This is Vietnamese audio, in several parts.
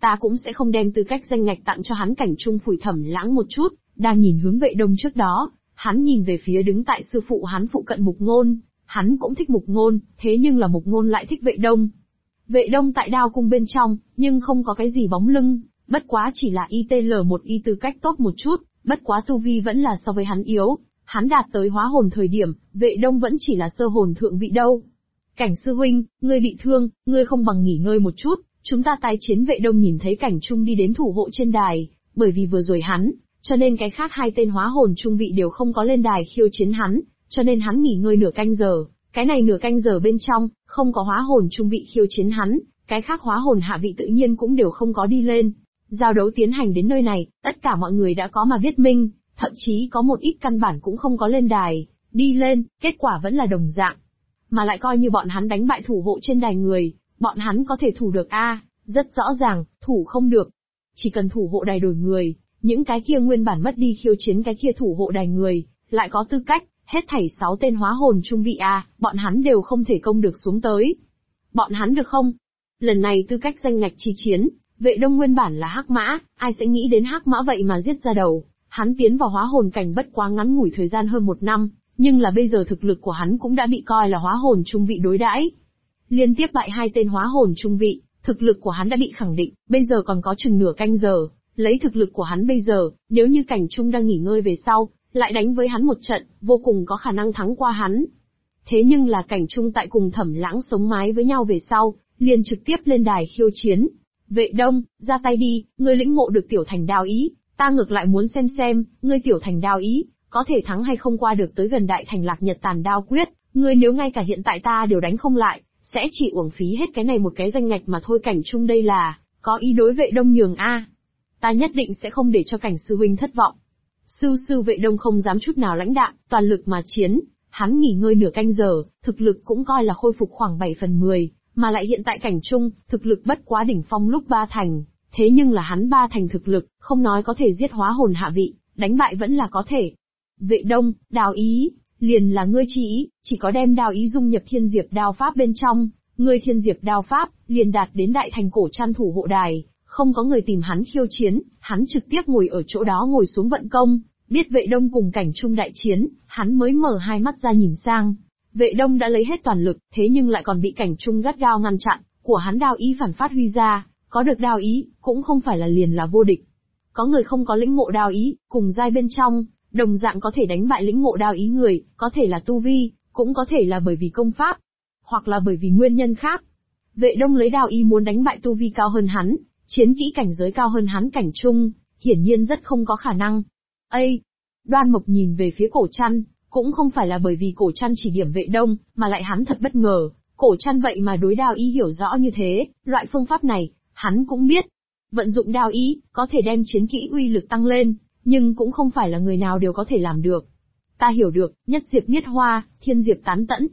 ta cũng sẽ không đem tư cách danh ngạch tặng cho hắn. Cảnh Trung phủi Thẩm Lãng một chút, đang nhìn hướng Vệ Đông trước đó, hắn nhìn về phía đứng tại sư phụ hắn phụ cận Mục Ngôn, hắn cũng thích Mục Ngôn, thế nhưng là Mục Ngôn lại thích Vệ Đông. Vệ Đông tại Đao Cung bên trong, nhưng không có cái gì bóng lưng, bất quá chỉ là ITL một y tư cách tốt một chút, bất quá tu vi vẫn là so với hắn yếu. Hắn đạt tới hóa hồn thời điểm, Vệ Đông vẫn chỉ là sơ hồn thượng vị đâu. Cảnh sư huynh, ngươi bị thương, ngươi không bằng nghỉ ngơi một chút, chúng ta tái chiến. Vệ Đông nhìn thấy Cảnh Trung đi đến thủ hộ trên đài, bởi vì vừa rồi hắn, cho nên cái khác hai tên hóa hồn trung vị đều không có lên đài khiêu chiến hắn, cho nên hắn nghỉ ngơi nửa canh giờ. Cái này nửa canh giờ bên trong, không có hóa hồn trung vị khiêu chiến hắn, cái khác hóa hồn hạ vị tự nhiên cũng đều không có đi lên. Giao đấu tiến hành đến nơi này, tất cả mọi người đã có mà biết minh, thậm chí có một ít căn bản cũng không có lên đài, đi lên, kết quả vẫn là đồng dạng. Mà lại coi như bọn hắn đánh bại thủ hộ trên đài người, bọn hắn có thể thủ được rất rõ ràng, thủ không được. Chỉ cần thủ hộ đài đổi người, những cái kia nguyên bản mất đi khiêu chiến cái kia thủ hộ đài người, lại có tư cách, hết thảy 6 tên hóa hồn trung vị bọn hắn đều không thể công được xuống tới. Bọn hắn được không? Lần này tư cách danh ngạch chi chiến, Vệ Đông nguyên bản là Hắc Mã, ai sẽ nghĩ đến Hắc Mã vậy mà giết ra đầu. Hắn tiến vào hóa hồn cảnh bất quá ngắn ngủi thời gian hơn 1 năm, nhưng là bây giờ thực lực của hắn cũng đã bị coi là hóa hồn trung vị đối đãi. Liên tiếp bại 2 tên hóa hồn trung vị, thực lực của hắn đã bị khẳng định, bây giờ còn có chừng nửa canh giờ, lấy thực lực của hắn bây giờ, nếu như Cảnh Trung đang nghỉ ngơi về sau, lại đánh với hắn một trận, vô cùng có khả năng thắng qua hắn. Thế nhưng là Cảnh Trung tại cùng Thẩm Lãng sống mái với nhau về sau, liền trực tiếp lên đài khiêu chiến. Vệ Đông, ra tay đi, ngươi lĩnh ngộ được tiểu thành đao ý, ta ngược lại muốn xem, ngươi tiểu thành đao ý, có thể thắng hay không qua được tới gần đại thành Lạc Nhật Tàn Đao Quyết, ngươi nếu ngay cả hiện tại ta đều đánh không lại, sẽ chỉ uổng phí hết cái này một cái danh ngạch mà thôi. Cảnh Trung đây là, có ý đối Vệ Đông nhường ta nhất định sẽ không để cho Cảnh sư huynh thất vọng. Sư Vệ Đông không dám chút nào lãnh đạm, toàn lực mà chiến, hắn nghỉ ngơi nửa canh giờ, thực lực cũng coi là khôi phục khoảng 7/10, mà lại hiện tại Cảnh Trung, thực lực bất quá đỉnh phong lúc 3 thành, thế nhưng là hắn 3 thành thực lực, không nói có thể giết hóa hồn hạ vị, đánh bại vẫn là có thể. Vệ Đông, đao ý, liền là ngươi chi ý, chỉ có đem đao ý dung nhập Thiên Diệp đao pháp bên trong, ngươi Thiên Diệp đao pháp, liền đạt đến đại thành cổ trăn thủ hộ đài, không có người tìm hắn khiêu chiến, hắn trực tiếp ngồi ở chỗ đó ngồi xuống vận công, biết Vệ Đông cùng Cảnh Trung đại chiến, hắn mới mở hai mắt ra nhìn sang. Vệ Đông đã lấy hết toàn lực, thế nhưng lại còn bị Cảnh Trung gắt gao ngăn chặn, của hắn đao ý phản phát huy ra, có được đao ý, cũng không phải là liền là vô địch. Có người không có lĩnh ngộ đao ý, cùng giai bên trong, đồng dạng có thể đánh bại lĩnh ngộ đao ý người, có thể là tu vi, cũng có thể là bởi vì công pháp, hoặc là bởi vì nguyên nhân khác. Vệ Đông lấy đao ý muốn đánh bại tu vi cao hơn hắn, chiến kỹ cảnh giới cao hơn hắn Cảnh Trung, hiển nhiên rất không có khả năng. Đoan Mộc nhìn về phía Cổ Trăn, cũng không phải là bởi vì Cổ Trăn chỉ điểm Vệ Đông, mà lại hắn thật bất ngờ, Cổ Trăn vậy mà đối đao ý hiểu rõ như thế, loại phương pháp này, hắn cũng biết. Vận dụng đao ý, có thể đem chiến kỹ uy lực tăng lên, nhưng cũng không phải là người nào đều có thể làm được. Ta hiểu được, nhất diệp niết hoa, thiên diệp tán tẫn.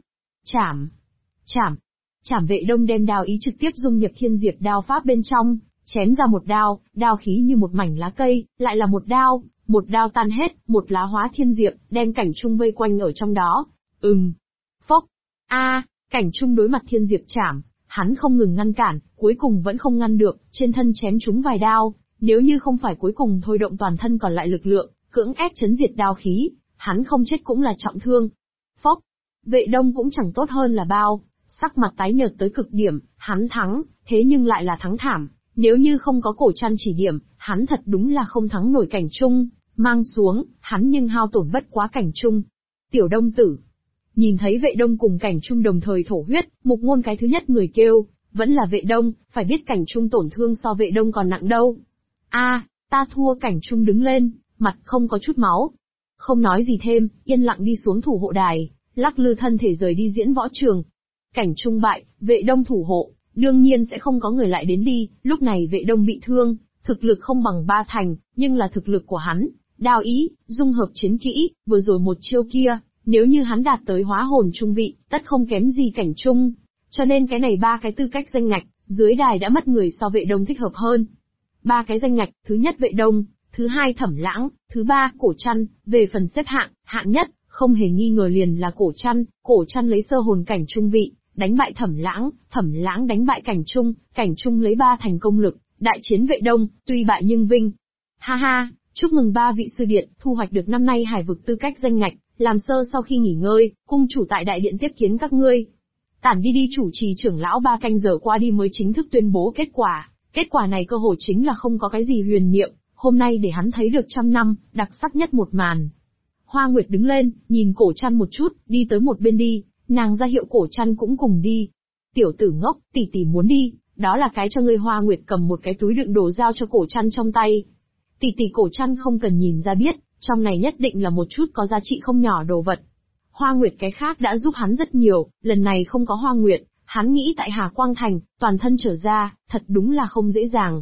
Chảm. Vệ Đông đem đao ý trực tiếp dung nhập Thiên Diệp đao pháp bên trong, chém ra một đao, đao khí như một mảnh lá cây, lại là một đao tan hết, một lá hóa thiên diệp, đem Cảnh Trung vây quanh ở trong đó. Phốc. Cảnh Trung đối mặt Thiên Diệp chảm, hắn không ngừng ngăn cản, cuối cùng vẫn không ngăn được, trên thân chém trúng vài đao, nếu như không phải cuối cùng thôi động toàn thân còn lại lực lượng, cưỡng ép chấn diệt đao khí, hắn không chết cũng là trọng thương. Phốc. Vệ Đông cũng chẳng tốt hơn là bao, sắc mặt tái nhợt tới cực điểm, hắn thắng, thế nhưng lại là thắng thảm. Nếu như không có Cổ Trăn chỉ điểm, hắn thật đúng là không thắng nổi Cảnh Trung, mang xuống, hắn nhưng hao tổn bất quá Cảnh Trung. Tiểu Đông tử. Nhìn thấy Vệ Đông cùng Cảnh Trung đồng thời thổ huyết, Mục Ngôn cái thứ nhất người kêu, vẫn là Vệ Đông, phải biết Cảnh Trung tổn thương so Vệ Đông còn nặng đâu. Ta thua. Cảnh Trung đứng lên, mặt không có chút máu. Không nói gì thêm, yên lặng đi xuống thủ hộ đài, lắc lư thân thể rời đi diễn võ trường. Cảnh Trung bại, Vệ Đông thủ hộ. Đương nhiên sẽ không có người lại đến đi, lúc này Vệ Đông bị thương, thực lực không bằng 3 thành, nhưng là thực lực của hắn, đao ý, dung hợp chiến kỹ, vừa rồi một chiêu kia, nếu như hắn đạt tới hóa hồn trung vị, tất không kém gì Cảnh Trung. Cho nên cái này 3 cái tư cách danh ngạch, dưới đài đã mất người so Vệ Đông thích hợp hơn. 3 cái danh ngạch, thứ nhất Vệ Đông, thứ hai Thẩm Lãng, thứ ba Cổ Trăn, về phần xếp hạng, hạng nhất, không hề nghi ngờ liền là Cổ Trăn lấy sơ hồn cảnh trung vị, đánh bại Thẩm Lãng đánh bại Cảnh Trung lấy 3 thành công lực, Đại chiến vệ đông, tuy bại nhưng vinh. Ha ha, chúc mừng ba vị sư điện, thu hoạch được năm nay hải vực tư cách danh ngạch, làm sơ sau khi nghỉ ngơi, cung chủ tại đại điện tiếp kiến các ngươi. Tản đi đi, chủ trì trưởng lão 3 canh giờ qua đi mới chính thức tuyên bố kết quả. Kết quả này cơ hồ chính là không có cái gì huyền niệm, hôm nay để hắn thấy được trăm năm, đặc sắc nhất một màn. Hoa Nguyệt đứng lên, nhìn Cổ Trăn một chút, đi tới một bên đi, nàng ra hiệu Cổ Trăn cũng cùng đi. Tiểu tử ngốc, tỷ tỷ muốn đi, đó là cái cho ngươi. Hoa Nguyệt cầm một cái túi đựng đồ giao cho Cổ Trăn trong tay. Tỷ tỷ. Cổ Trăn không cần nhìn ra biết, trong này nhất định là một chút có giá trị không nhỏ đồ vật. Hoa Nguyệt cái khác đã giúp hắn rất nhiều, lần này không có Hoa Nguyệt, hắn nghĩ tại Hà Quang Thành, toàn thân trở ra, thật đúng là không dễ dàng.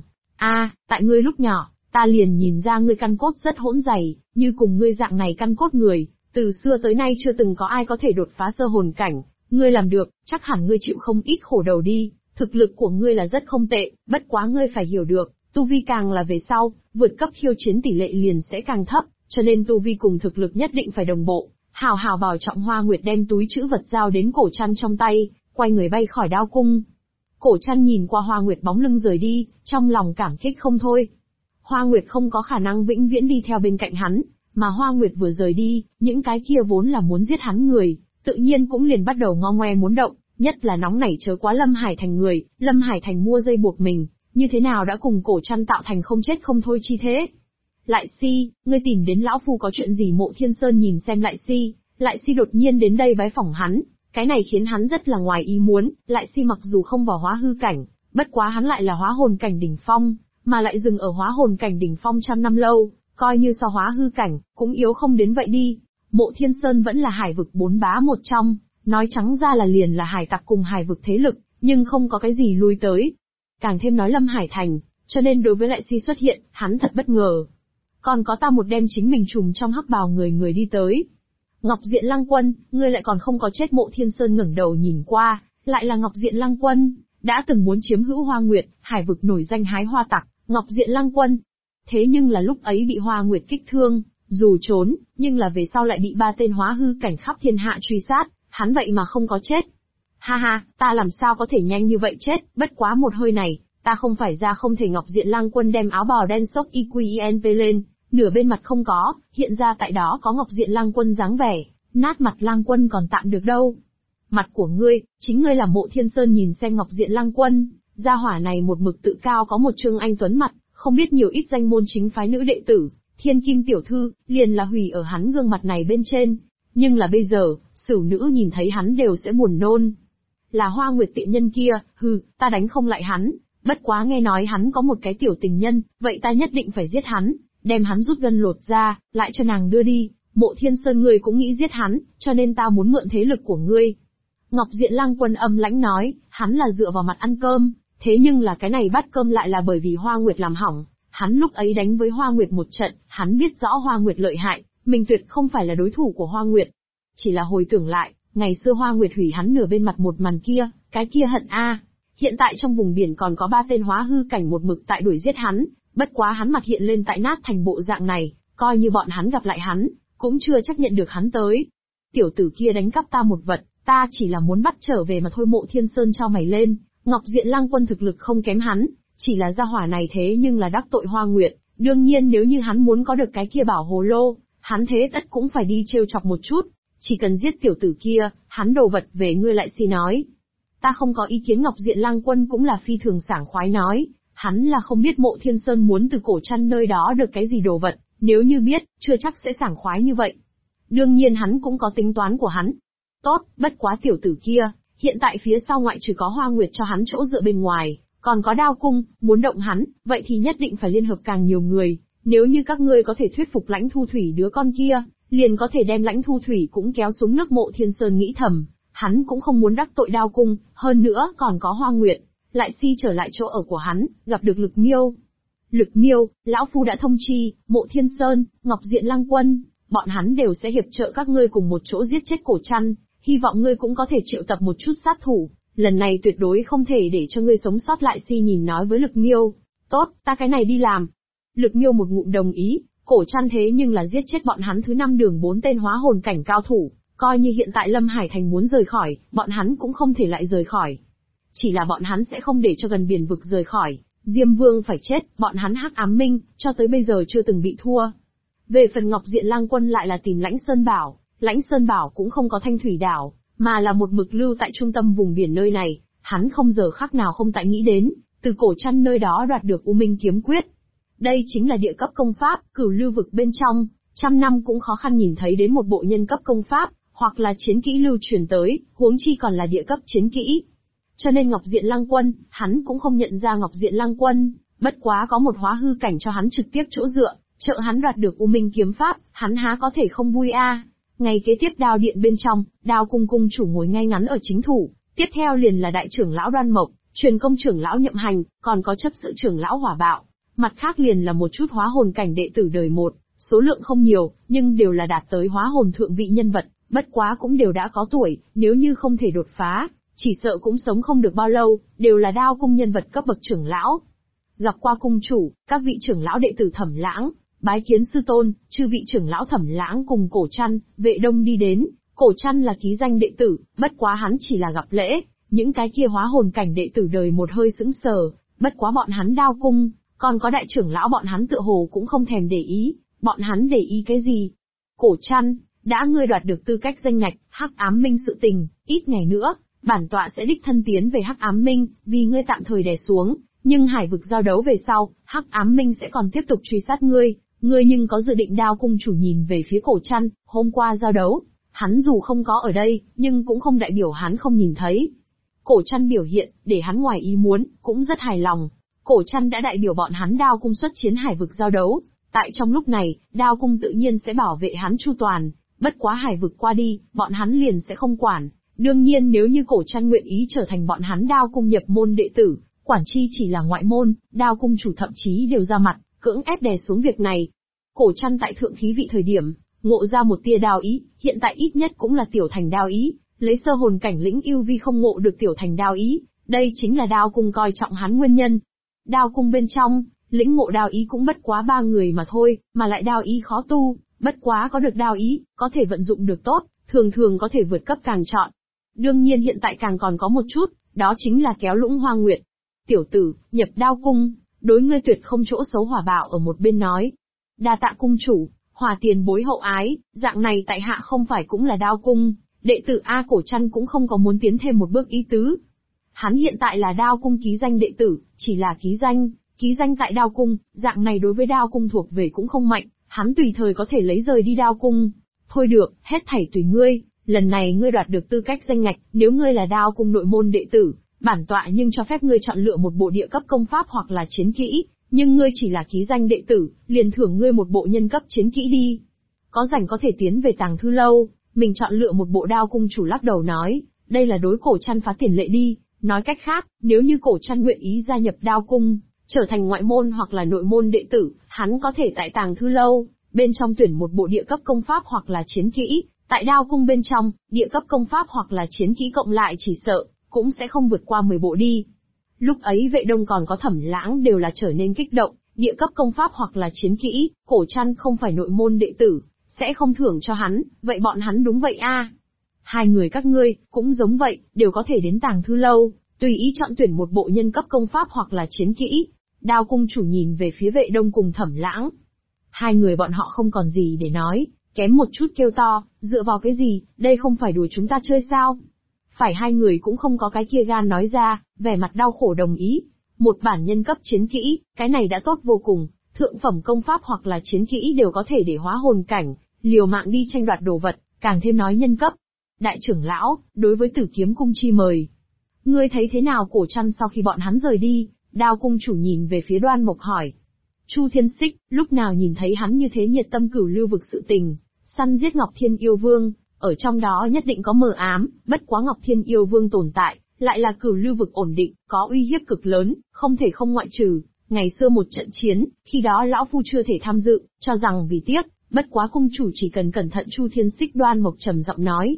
Tại ngươi lúc nhỏ, ta liền nhìn ra ngươi căn cốt rất hỗn dày, như cùng ngươi dạng này căn cốt người, từ xưa tới nay chưa từng có ai có thể đột phá sơ hồn cảnh, ngươi làm được, chắc hẳn ngươi chịu không ít khổ đầu đi, thực lực của ngươi là rất không tệ, bất quá ngươi phải hiểu được, tu vi càng là về sau, vượt cấp khiêu chiến tỷ lệ liền sẽ càng thấp, cho nên tu vi cùng thực lực nhất định phải đồng bộ. Hào hào bảo trọng. Hoa Nguyệt đem túi trữ vật giao đến Cổ Trăn trong tay, quay người bay khỏi đao cung. Cổ Trăn nhìn qua Hoa Nguyệt bóng lưng rời đi, trong lòng cảm kích không thôi. Hoa Nguyệt không có khả năng vĩnh viễn đi theo bên cạnh hắn, mà Hoa Nguyệt vừa rời đi, những cái kia vốn là muốn giết hắn người, tự nhiên cũng liền bắt đầu ngo ngoe muốn động, nhất là nóng nảy chớ quá Lâm Hải Thành người. Lâm Hải Thành mua dây buộc mình, như thế nào đã cùng Cổ Trăn tạo thành không chết không thôi chi thế. Lại Si, ngươi tìm đến lão phu có chuyện gì? Mộ Thiên Sơn nhìn xem Lại Si đột nhiên đến đây bái phỏng hắn, cái này khiến hắn rất là ngoài ý muốn. Lại Si mặc dù không vào hóa hư cảnh, bất quá hắn lại là hóa hồn cảnh đỉnh phong, mà lại dừng ở hóa hồn cảnh đỉnh phong trăm năm lâu, coi như so hóa hư cảnh, cũng yếu không đến vậy đi. Mộ Thiên Sơn vẫn là hải vực 4 bá một trong, nói trắng ra là liền là hải tặc cùng hải vực thế lực, nhưng không có cái gì lui tới. Càng thêm nói Lâm Hải Thành, cho nên đối với Lại Si xuất hiện, hắn thật bất ngờ. Còn có ta một đem chính mình trùm trong hắc bào người đi tới. Ngọc Diện Lăng Quân, ngươi lại còn không có chết. Mộ Thiên Sơn ngẩng đầu nhìn qua, lại là Ngọc Diện Lăng Quân, đã từng muốn chiếm hữu Hoa Nguyệt, hải vực nổi danh hái hoa tặc, Ngọc Diện Lăng Quân. Thế nhưng là lúc ấy bị Hoa Nguyệt kích thương, dù trốn, nhưng là về sau lại bị 3 tên hóa hư cảnh khắp thiên hạ truy sát, hắn vậy mà không có chết. Ha ha, ta làm sao có thể nhanh như vậy chết, bất quá một hơi này, ta không phải ra không thể. Ngọc Diện Lăng Quân đem áo bào đen xốc IQINV lên, nửa bên mặt không có, hiện ra tại đó có Ngọc Diện Lăng Quân dáng vẻ, nát mặt Lăng Quân còn tạm được đâu. Mặt của ngươi, chính ngươi là Mộ Thiên Sơn nhìn xem Ngọc Diện Lăng Quân, gia hỏa này một mực tự cao có một trương anh tuấn mặt, không biết nhiều ít danh môn chính phái nữ đệ tử, thiên kim tiểu thư, liền là hủy ở hắn gương mặt này bên trên. Nhưng là bây giờ, sửu nữ nhìn thấy hắn đều sẽ buồn nôn. Là Hoa Nguyệt tiện nhân kia, ta đánh không lại hắn, bất quá nghe nói hắn có một cái tiểu tình nhân, vậy ta nhất định phải giết hắn, đem hắn rút gân lột ra, lại cho nàng đưa đi. Mộ Thiên Sơn, ngươi cũng nghĩ giết hắn, cho nên ta muốn mượn thế lực của ngươi. Ngọc Diện Lăng Quân âm lãnh nói, hắn là dựa vào mặt ăn cơm, thế nhưng là cái này bát cơm lại là bởi vì Hoa Nguyệt làm hỏng. Hắn lúc ấy đánh với Hoa Nguyệt một trận, hắn biết rõ Hoa Nguyệt lợi hại, mình tuyệt không phải là đối thủ của Hoa Nguyệt. Chỉ là hồi tưởng lại, ngày xưa Hoa Nguyệt hủy hắn nửa bên mặt một màn kia, cái kia hận a. Hiện tại trong vùng biển còn có 3 tên hóa hư cảnh một mực tại đuổi giết hắn, bất quá hắn mặt hiện lên tại nát thành bộ dạng này, coi như bọn hắn gặp lại hắn, cũng chưa chắc nhận được hắn tới. Tiểu tử kia đánh cắp ta một vật, ta chỉ là muốn bắt trở về mà thôi. Mộ Thiên Sơn trao mày lên, Ngọc Diện Lăng Quân thực lực không kém hắn, chỉ là gia hỏa này thế nhưng là đắc tội Hoa Nguyệt, đương nhiên nếu như hắn muốn có được cái kia bảo hồ lô, hắn thế tất cũng phải đi trêu chọc một chút, chỉ cần giết tiểu tử kia, hắn đồ vật về. Ngươi Lại Si nói, ta không có ý kiến. Ngọc Diện Lăng Quân cũng là phi thường sảng khoái nói, hắn là không biết Mộ Thiên Sơn muốn từ Cổ Trăn nơi đó được cái gì đồ vật, nếu như biết, chưa chắc sẽ sảng khoái như vậy. Đương nhiên hắn cũng có tính toán của hắn. Tốt, bất quá tiểu tử kia, hiện tại phía sau ngoại trừ có Hoa Nguyệt cho hắn chỗ dựa bên ngoài, còn có đao cung, muốn động hắn, vậy thì nhất định phải liên hợp càng nhiều người, nếu như các ngươi có thể thuyết phục Lãnh Thu Thủy đứa con kia, liền có thể đem Lãnh Thu Thủy cũng kéo xuống nước. Mộ Thiên Sơn nghĩ thầm, hắn cũng không muốn đắc tội đao cung, hơn nữa còn có Hoa Nguyệt. Lại Si trở lại chỗ ở của hắn, gặp được Lực Miêu. Lực Miêu, lão phu đã thông chi, Mộ Thiên Sơn, Ngọc Diện Lăng Quân, bọn hắn đều sẽ hiệp trợ các ngươi cùng một chỗ giết chết Cổ Trăn, hy vọng ngươi cũng có thể triệu tập một chút sát thủ, lần này tuyệt đối không thể để cho ngươi sống sót. Lại Si nhìn nói với Lực Miêu, tốt, ta cái này đi làm. Lực Miêu một ngụm đồng ý, Cổ Trăn thế nhưng là giết chết bọn hắn thứ 5 đường 4 tên hóa hồn cảnh cao thủ, coi như hiện tại Lâm Hải Thành muốn rời khỏi, bọn hắn cũng không thể lại rời khỏi. Chỉ là bọn hắn sẽ không để cho gần biển vực rời khỏi, Diêm Vương phải chết, bọn hắn Hắc Ám Minh, cho tới bây giờ chưa từng bị thua. Về phần Ngọc Diện Lang Quân lại là tìm Lãnh Sơn Bảo, Lãnh Sơn Bảo cũng không có Thanh Thủy Đảo, mà là một mực lưu tại trung tâm vùng biển nơi này, hắn không giờ khắc nào không tại nghĩ đến, từ Cổ Trăn nơi đó đoạt được U Minh Kiếm Quyết. Đây chính là địa cấp công pháp, Cửu Lưu vực bên trong, trăm năm cũng khó khăn nhìn thấy đến một bộ nhân cấp công pháp, hoặc là chiến kỹ lưu truyền tới, huống chi còn là địa cấp chiến kỹ. Cho nên Ngọc Diện Lang Quân, hắn cũng không nhận ra Ngọc Diện Lang Quân, bất quá có một hóa hư cảnh cho hắn trực tiếp chỗ dựa, trợ hắn đoạt được U Minh Kiếm Pháp, hắn há có thể không vui a. Ngày kế tiếp Đao Điện bên trong, Đao Cung cung chủ ngồi ngay ngắn ở chính thủ, tiếp theo liền là đại trưởng lão Đoan Mộc, truyền công trưởng lão Nhậm Hành, còn có chấp sự trưởng lão Hỏa Bạo, mặt khác liền là một chút hóa hồn cảnh đệ tử đời một, số lượng không nhiều, nhưng đều là đạt tới hóa hồn thượng vị nhân vật, bất quá cũng đều đã có tuổi, nếu như không thể đột phá, chỉ sợ cũng sống không được bao lâu, đều là Đao Cung nhân vật cấp bậc trưởng lão. Gặp qua cung chủ, các vị trưởng lão đệ tử Thẩm Lãng, bái kiến sư tôn, chư vị trưởng lão Thẩm Lãng cùng Cổ Trăn, Vệ Đông đi đến. Cổ Trăn là ký danh đệ tử, bất quá hắn chỉ là gặp lễ, những cái kia hóa hồn cảnh đệ tử đời một hơi sững sờ, bất quá bọn hắn Đao Cung, còn có đại trưởng lão bọn hắn tựa hồ cũng không thèm để ý, bọn hắn để ý cái gì? Cổ Trăn, đã ngươi đoạt được tư cách danh ngạch, Hắc Ám Minh sự tình, ít ngày nữa, bản tọa sẽ đích thân tiến về Hắc Ám Minh, vì ngươi tạm thời đè xuống, nhưng hải vực giao đấu về sau, Hắc Ám Minh sẽ còn tiếp tục truy sát ngươi nhưng có dự định? Đao cung chủ nhìn về phía Cổ Trăn, hôm qua giao đấu, hắn dù không có ở đây, nhưng cũng không đại biểu hắn không nhìn thấy. Cổ Trăn biểu hiện, để hắn ngoài ý muốn, cũng rất hài lòng. Cổ Trăn đã đại biểu bọn hắn Đao cung xuất chiến hải vực giao đấu, tại trong lúc này, Đao cung tự nhiên sẽ bảo vệ hắn chu toàn, bất quá hải vực qua đi, bọn hắn liền sẽ không quản. Đương nhiên nếu như Cổ Trăn nguyện ý trở thành bọn hắn Đao cung nhập môn đệ tử, quản chi chỉ là ngoại môn, Đao cung chủ thậm chí đều ra mặt, cưỡng ép đè xuống việc này. Cổ Trăn tại thượng khí vị thời điểm, ngộ ra một tia đao ý, hiện tại ít nhất cũng là tiểu thành đao ý, lấy sơ hồn cảnh lĩnh yêu vi không ngộ được tiểu thành đao ý, đây chính là Đao cung coi trọng hắn nguyên nhân. Đao cung bên trong, lĩnh ngộ đao ý cũng bất quá 3 người mà thôi, mà lại đao ý khó tu, bất quá có được đao ý, có thể vận dụng được tốt, thường thường có thể vượt cấp càng chọn. Đương nhiên hiện tại càng còn có một chút, đó chính là kéo Lũng Hoa Nguyệt. Tiểu tử, nhập Đao cung, đối ngươi tuyệt không chỗ xấu. Hỏa Bạo ở một bên nói. Đa tạ cung chủ, Hỏa tiền bối hậu ái, dạng này tại hạ không phải cũng là Đao cung, đệ tử A. Cổ Trăn cũng không có muốn tiến thêm một bước ý tứ. Hắn hiện tại là Đao cung ký danh đệ tử, chỉ là ký danh tại Đao cung, dạng này đối với Đao cung thuộc về cũng không mạnh, hắn tùy thời có thể lấy rời đi Đao cung. Thôi được, hết thảy tùy ngươi, lần này ngươi đoạt được tư cách danh ngạch, nếu ngươi là Đao cung nội môn đệ tử, bản tọa nhưng cho phép ngươi chọn lựa một bộ địa cấp công pháp hoặc là chiến kỹ, nhưng ngươi chỉ là ký danh đệ tử, liền thưởng ngươi một bộ nhân cấp chiến kỹ đi. Có rảnh có thể tiến về Tàng Thư Lâu, mình chọn lựa một bộ. Đao cung chủ lắc đầu nói, đây là đối Cổ Trăn phá tiền lệ đi, nói cách khác, nếu như Cổ Trăn nguyện ý gia nhập Đao cung, trở thành ngoại môn hoặc là nội môn đệ tử, hắn có thể tại Tàng Thư Lâu, bên trong tuyển một bộ địa cấp công pháp hoặc là chiến kỹ, tại Đao cung bên trong, địa cấp công pháp hoặc là chiến kỹ cộng lại chỉ sợ, cũng sẽ không vượt qua 10 bộ đi. Lúc ấy Vệ Đông còn có Thẩm Lãng đều là trở nên kích động, địa cấp công pháp hoặc là chiến kỹ, Cổ Trăn không phải nội môn đệ tử, sẽ không thưởng cho hắn, vậy bọn hắn đúng vậy a. Hai người các ngươi, cũng giống vậy, đều có thể đến Tàng Thư Lâu, tùy ý chọn tuyển một bộ nhân cấp công pháp hoặc là chiến kỹ. Đao cung chủ nhìn về phía Vệ Đông cùng Thẩm Lãng. Hai người bọn họ không còn gì để nói, kém một chút kêu to, dựa vào cái gì, đây không phải đùa chúng ta chơi sao? Phải, hai người cũng không có cái kia gan nói ra, vẻ mặt đau khổ đồng ý. Một bản nhân cấp chiến kỹ, cái này đã tốt vô cùng, thượng phẩm công pháp hoặc là chiến kỹ đều có thể để hóa hồn cảnh, liều mạng đi tranh đoạt đồ vật, càng thêm nói nhân cấp. Đại trưởng lão, đối với Tử Kiếm cung chi mời. Ngươi thấy thế nào? Cổ Trăn sau khi bọn hắn rời đi, Đao cung chủ nhìn về phía Đoan Mộc hỏi. Chu Thiên Xích, lúc nào nhìn thấy hắn như thế nhiệt tâm Cửu Lưu vực sự tình, săn giết Ngọc Thiên Yêu Vương, ở trong đó nhất định có mờ ám, bất quá Ngọc Thiên Yêu Vương tồn tại, lại là Cửu Lưu vực ổn định, có uy hiếp cực lớn, không thể không ngoại trừ. Ngày xưa một trận chiến, khi đó lão phu chưa thể tham dự, cho rằng vì tiếc, bất quá cung chủ chỉ cần cẩn thận. Chu Thiên Xích Đoan Mộc trầm giọng nói.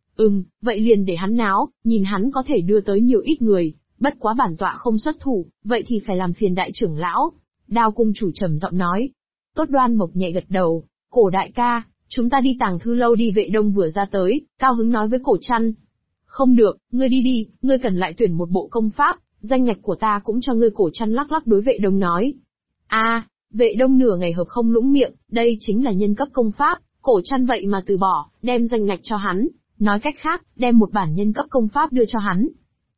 Vậy liền để hắn náo, nhìn hắn có thể đưa tới nhiều ít người, bất quá bản tọa không xuất thủ, vậy thì phải làm phiền đại trưởng lão. Đao cung chủ trầm giọng nói. Tốt. Đoan Mộc nhẹ gật đầu. Cổ đại ca, chúng ta đi Tàng Thư Lâu đi. Vệ Đông vừa ra tới, cao hứng nói với Cổ Trăn. Không được, ngươi đi đi, ngươi cần lại tuyển một bộ công pháp, danh ngạch của ta cũng cho ngươi. Cổ Trăn lắc lắc đối Vệ Đông nói. Vệ Đông nửa ngày hợp không lũng miệng, đây chính là nhân cấp công pháp, Cổ Trăn vậy mà từ bỏ, đem danh ngạch cho hắn. Nói cách khác, đem một bản nhân cấp công pháp đưa cho hắn.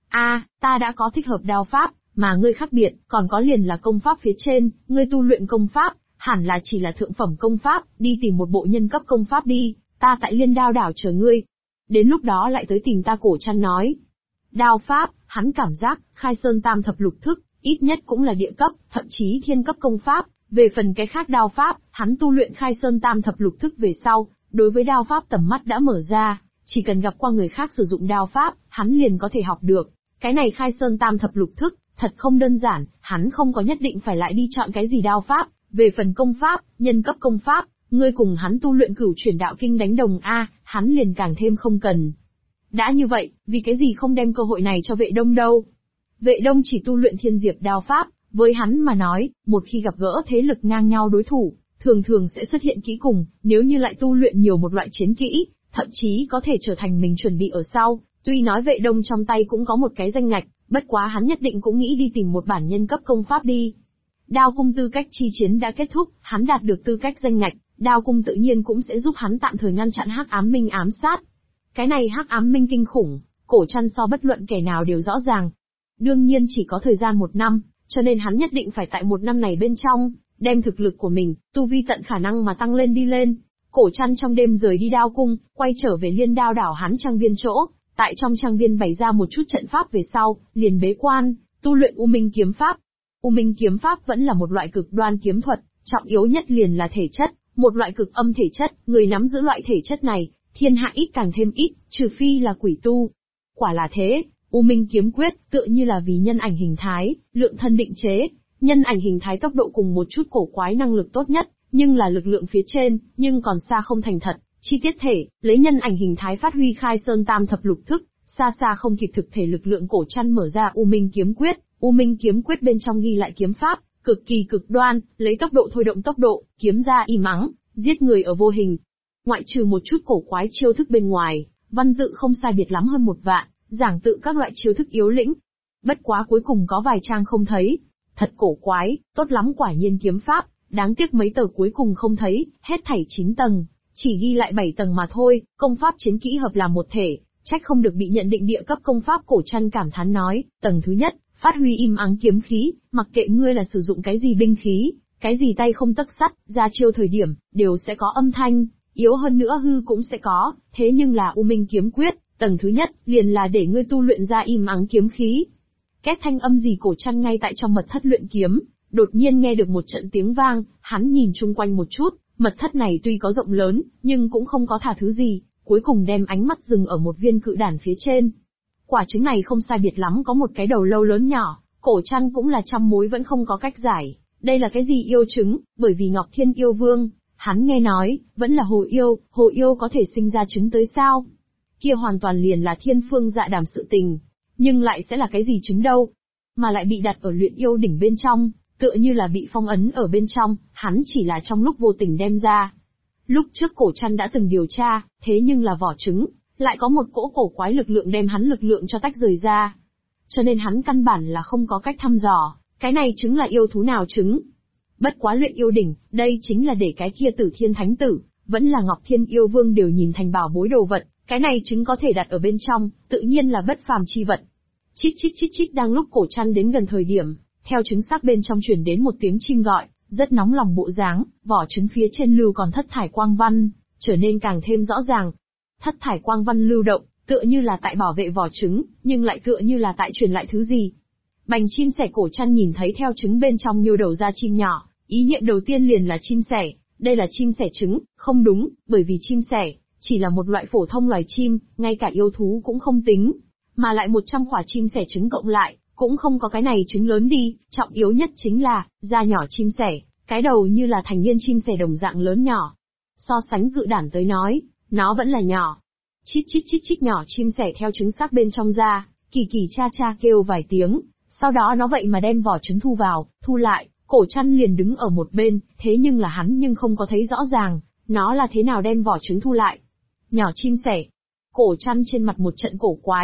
Ta đã có thích hợp đao pháp, mà ngươi khác biệt, còn có liền là công pháp phía trên, ngươi tu luyện công pháp, hẳn là chỉ là thượng phẩm công pháp, đi tìm một bộ nhân cấp công pháp đi, ta tại Liên Đao đảo chờ ngươi. Đến lúc đó lại tới tìm ta. Cổ Trăn nói. Đao pháp, hắn cảm giác, Khai Sơn Tam Thập Lục Thức, ít nhất cũng là địa cấp, thậm chí thiên cấp công pháp. Về phần cái khác đao pháp, hắn tu luyện Khai Sơn Tam Thập Lục Thức về sau, đối với đao pháp tầm mắt đã mở ra, chỉ cần gặp qua người khác sử dụng đao pháp, hắn liền có thể học được. Cái này Khai Sơn Tam Thập Lục Thức, thật không đơn giản, hắn không có nhất định phải lại đi chọn cái gì đao pháp. Về phần công pháp, nhân cấp công pháp, ngươi cùng hắn tu luyện Cửu Chuyển Đạo Kinh đánh đồng hắn liền càng thêm không cần. Đã như vậy, vì cái gì không đem cơ hội này cho Vệ Đông đâu? Vệ Đông chỉ tu luyện Thiên Diệp đao pháp, với hắn mà nói, một khi gặp gỡ thế lực ngang nhau đối thủ, thường thường sẽ xuất hiện kỹ cùng, nếu như lại tu luyện nhiều một loại chiến kỹ, thậm chí có thể trở thành mình chuẩn bị ở sau. Tuy nói Vệ Đông trong tay cũng có một cái danh ngạch, bất quá hắn nhất định cũng nghĩ đi tìm một bản nhân cấp công pháp đi. Đao cung tư cách chi chiến đã kết thúc, hắn đạt được tư cách danh ngạch, đao cung tự nhiên cũng sẽ giúp hắn tạm thời ngăn chặn Hắc Ám Minh ám sát. Cái này Hắc Ám Minh kinh khủng, Cổ Trăn so bất luận kẻ nào đều rõ ràng. Đương nhiên chỉ có thời gian 1 năm, cho nên hắn nhất định phải tại 1 năm này bên trong, đem thực lực của mình, tu vi tận khả năng mà tăng lên đi lên. Cổ Trăn trong đêm rời đi đao cung, quay trở về Liên Đao đảo hắn trang viên chỗ, tại trong trang viên bày ra một chút trận pháp về sau, liền bế quan, tu luyện U Minh kiếm pháp. U Minh kiếm pháp vẫn là một loại cực đoan kiếm thuật, trọng yếu nhất liền là thể chất, một loại cực âm thể chất, người nắm giữ loại thể chất này, thiên hạ ít càng thêm ít, trừ phi là quỷ tu. Quả là thế, U Minh kiếm quyết, tựa như là vì nhân ảnh hình thái, lượng thân định chế, nhân ảnh hình thái tốc độ cùng một chút cổ quái năng lực tốt nhất, nhưng là lực lượng phía trên, nhưng còn xa không thành thật, chi tiết thể, lấy nhân ảnh hình thái phát huy Khai Sơn Tam Thập Lục Thức, xa xa không kịp thực thể lực lượng. Cổ Trăn mở ra U Minh kiếm quyết, U Minh kiếm quyết bên trong ghi lại kiếm pháp, cực kỳ cực đoan, lấy tốc độ thôi động tốc độ, kiếm ra im ắng, giết người ở vô hình. Ngoại trừ một chút cổ quái chiêu thức bên ngoài, văn tự không sai biệt lắm hơn 1 vạn, giảng tự các loại chiêu thức yếu lĩnh. Bất quá cuối cùng có vài trang không thấy. Thật cổ quái, tốt lắm quả nhiên kiếm pháp, đáng tiếc mấy tờ cuối cùng không thấy, hết thảy 9 tầng, chỉ ghi lại 7 tầng mà thôi, công pháp chiến kỹ hợp làm một thể, trách không được bị nhận định địa cấp công pháp. Cổ Trăn cảm thán nói, tầng thứ nhất, phát huy im ắng kiếm khí, mặc kệ ngươi là sử dụng cái gì binh khí, cái gì tay không tấc sắt, ra chiêu thời điểm, đều sẽ có âm thanh, yếu hơn nữa hư cũng sẽ có, thế nhưng là U Minh kiếm quyết, tầng thứ nhất, liền là để ngươi tu luyện ra im ắng kiếm khí. Két thanh âm gì? Cổ Trăn ngay tại trong mật thất luyện kiếm, đột nhiên nghe được một trận tiếng vang, hắn nhìn chung quanh một chút, mật thất này tuy có rộng lớn, nhưng cũng không có thả thứ gì, cuối cùng đem ánh mắt dừng ở một viên cự đản phía trên. Quả trứng này không sai biệt lắm có một cái đầu lâu lớn nhỏ, Cổ Trăn cũng là trăm mối vẫn không có cách giải, đây là cái gì yêu trứng, bởi vì Ngọc Thiên Yêu Vương, hắn nghe nói, vẫn là hồ yêu có thể sinh ra trứng tới sao? Kia hoàn toàn liền là thiên phương dạ đàm sự tình, nhưng lại sẽ là cái gì trứng đâu? Mà lại bị đặt ở luyện yêu đỉnh bên trong, tựa như là bị phong ấn ở bên trong, hắn chỉ là trong lúc vô tình đem ra. Lúc trước Cổ Trăn đã từng điều tra, thế nhưng là vỏ trứng, lại có một cỗ cổ quái lực lượng đem hắn lực lượng cho tách rời ra. Cho nên hắn căn bản là không có cách thăm dò, cái này trứng là yêu thú nào trứng. Bất quá luyện yêu đỉnh, đây chính là để cái kia Tử Thiên Thánh Tử, vẫn là Ngọc Thiên Yêu Vương đều nhìn thành bảo bối đồ vật, cái này trứng có thể đặt ở bên trong, tự nhiên là bất phàm chi vật. Chít chít chít chít, đang lúc Cổ Trăn đến gần thời điểm, theo trứng xác bên trong truyền đến một tiếng chim gọi, rất nóng lòng bộ dáng, vỏ trứng phía trên lưu còn thất thải quang văn, trở nên càng thêm rõ ràng. Thất thải quang văn lưu động, tựa như là tại bảo vệ vỏ trứng, nhưng lại tựa như là tại truyền lại thứ gì. Bành chim sẻ. Cổ Trăn nhìn thấy theo trứng bên trong nhô đầu ra chim nhỏ, ý niệm đầu tiên liền là chim sẻ, đây là chim sẻ trứng, không đúng, bởi vì chim sẻ chỉ là một loại phổ thông loài chim, ngay cả yêu thú cũng không tính, mà lại 100 quả chim sẻ trứng cộng lại, cũng không có cái này trứng lớn đi, trọng yếu nhất chính là, da nhỏ chim sẻ, cái đầu như là thành niên chim sẻ đồng dạng lớn nhỏ. So sánh cự đản tới nói, nó vẫn là nhỏ. Chít chít chít chít, nhỏ chim sẻ theo trứng xác bên trong ra, kỳ kỳ cha cha kêu vài tiếng, sau đó nó vậy mà đem vỏ trứng thu vào, thu lại. Cổ Trăn liền đứng ở một bên, thế nhưng là hắn nhưng không có thấy rõ ràng, nó là thế nào đem vỏ trứng thu lại. Nhỏ chim sẻ. Cổ Trăn trên mặt một trận cổ quái,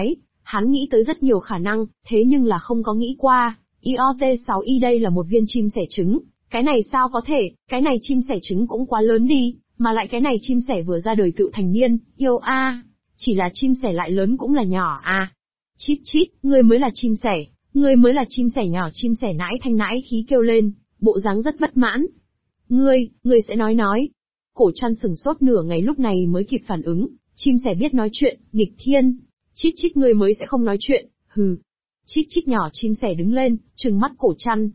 Hắn nghĩ tới rất nhiều khả năng, thế nhưng là không có nghĩ qua, IoT6Y đây là một viên chim sẻ trứng. Cái này sao có thể, cái này chim sẻ trứng cũng quá lớn đi, mà lại cái này chim sẻ vừa ra đời tự thành niên, yêu a. Chỉ là chim sẻ lại lớn cũng là nhỏ à. Chít chít, ngươi mới là chim sẻ, ngươi mới là chim sẻ nhỏ, chim sẻ nãi thanh nãi khí kêu lên, bộ dáng rất bất mãn. Ngươi sẽ nói. Cổ Trăn sửng sốt nửa ngày lúc này mới kịp phản ứng, chim sẻ biết nói chuyện, nghịch thiên. Chít chít ngươi mới sẽ không nói chuyện, hừ. Chít chít nhỏ chim sẻ đứng lên, trừng mắt Cổ Trăn.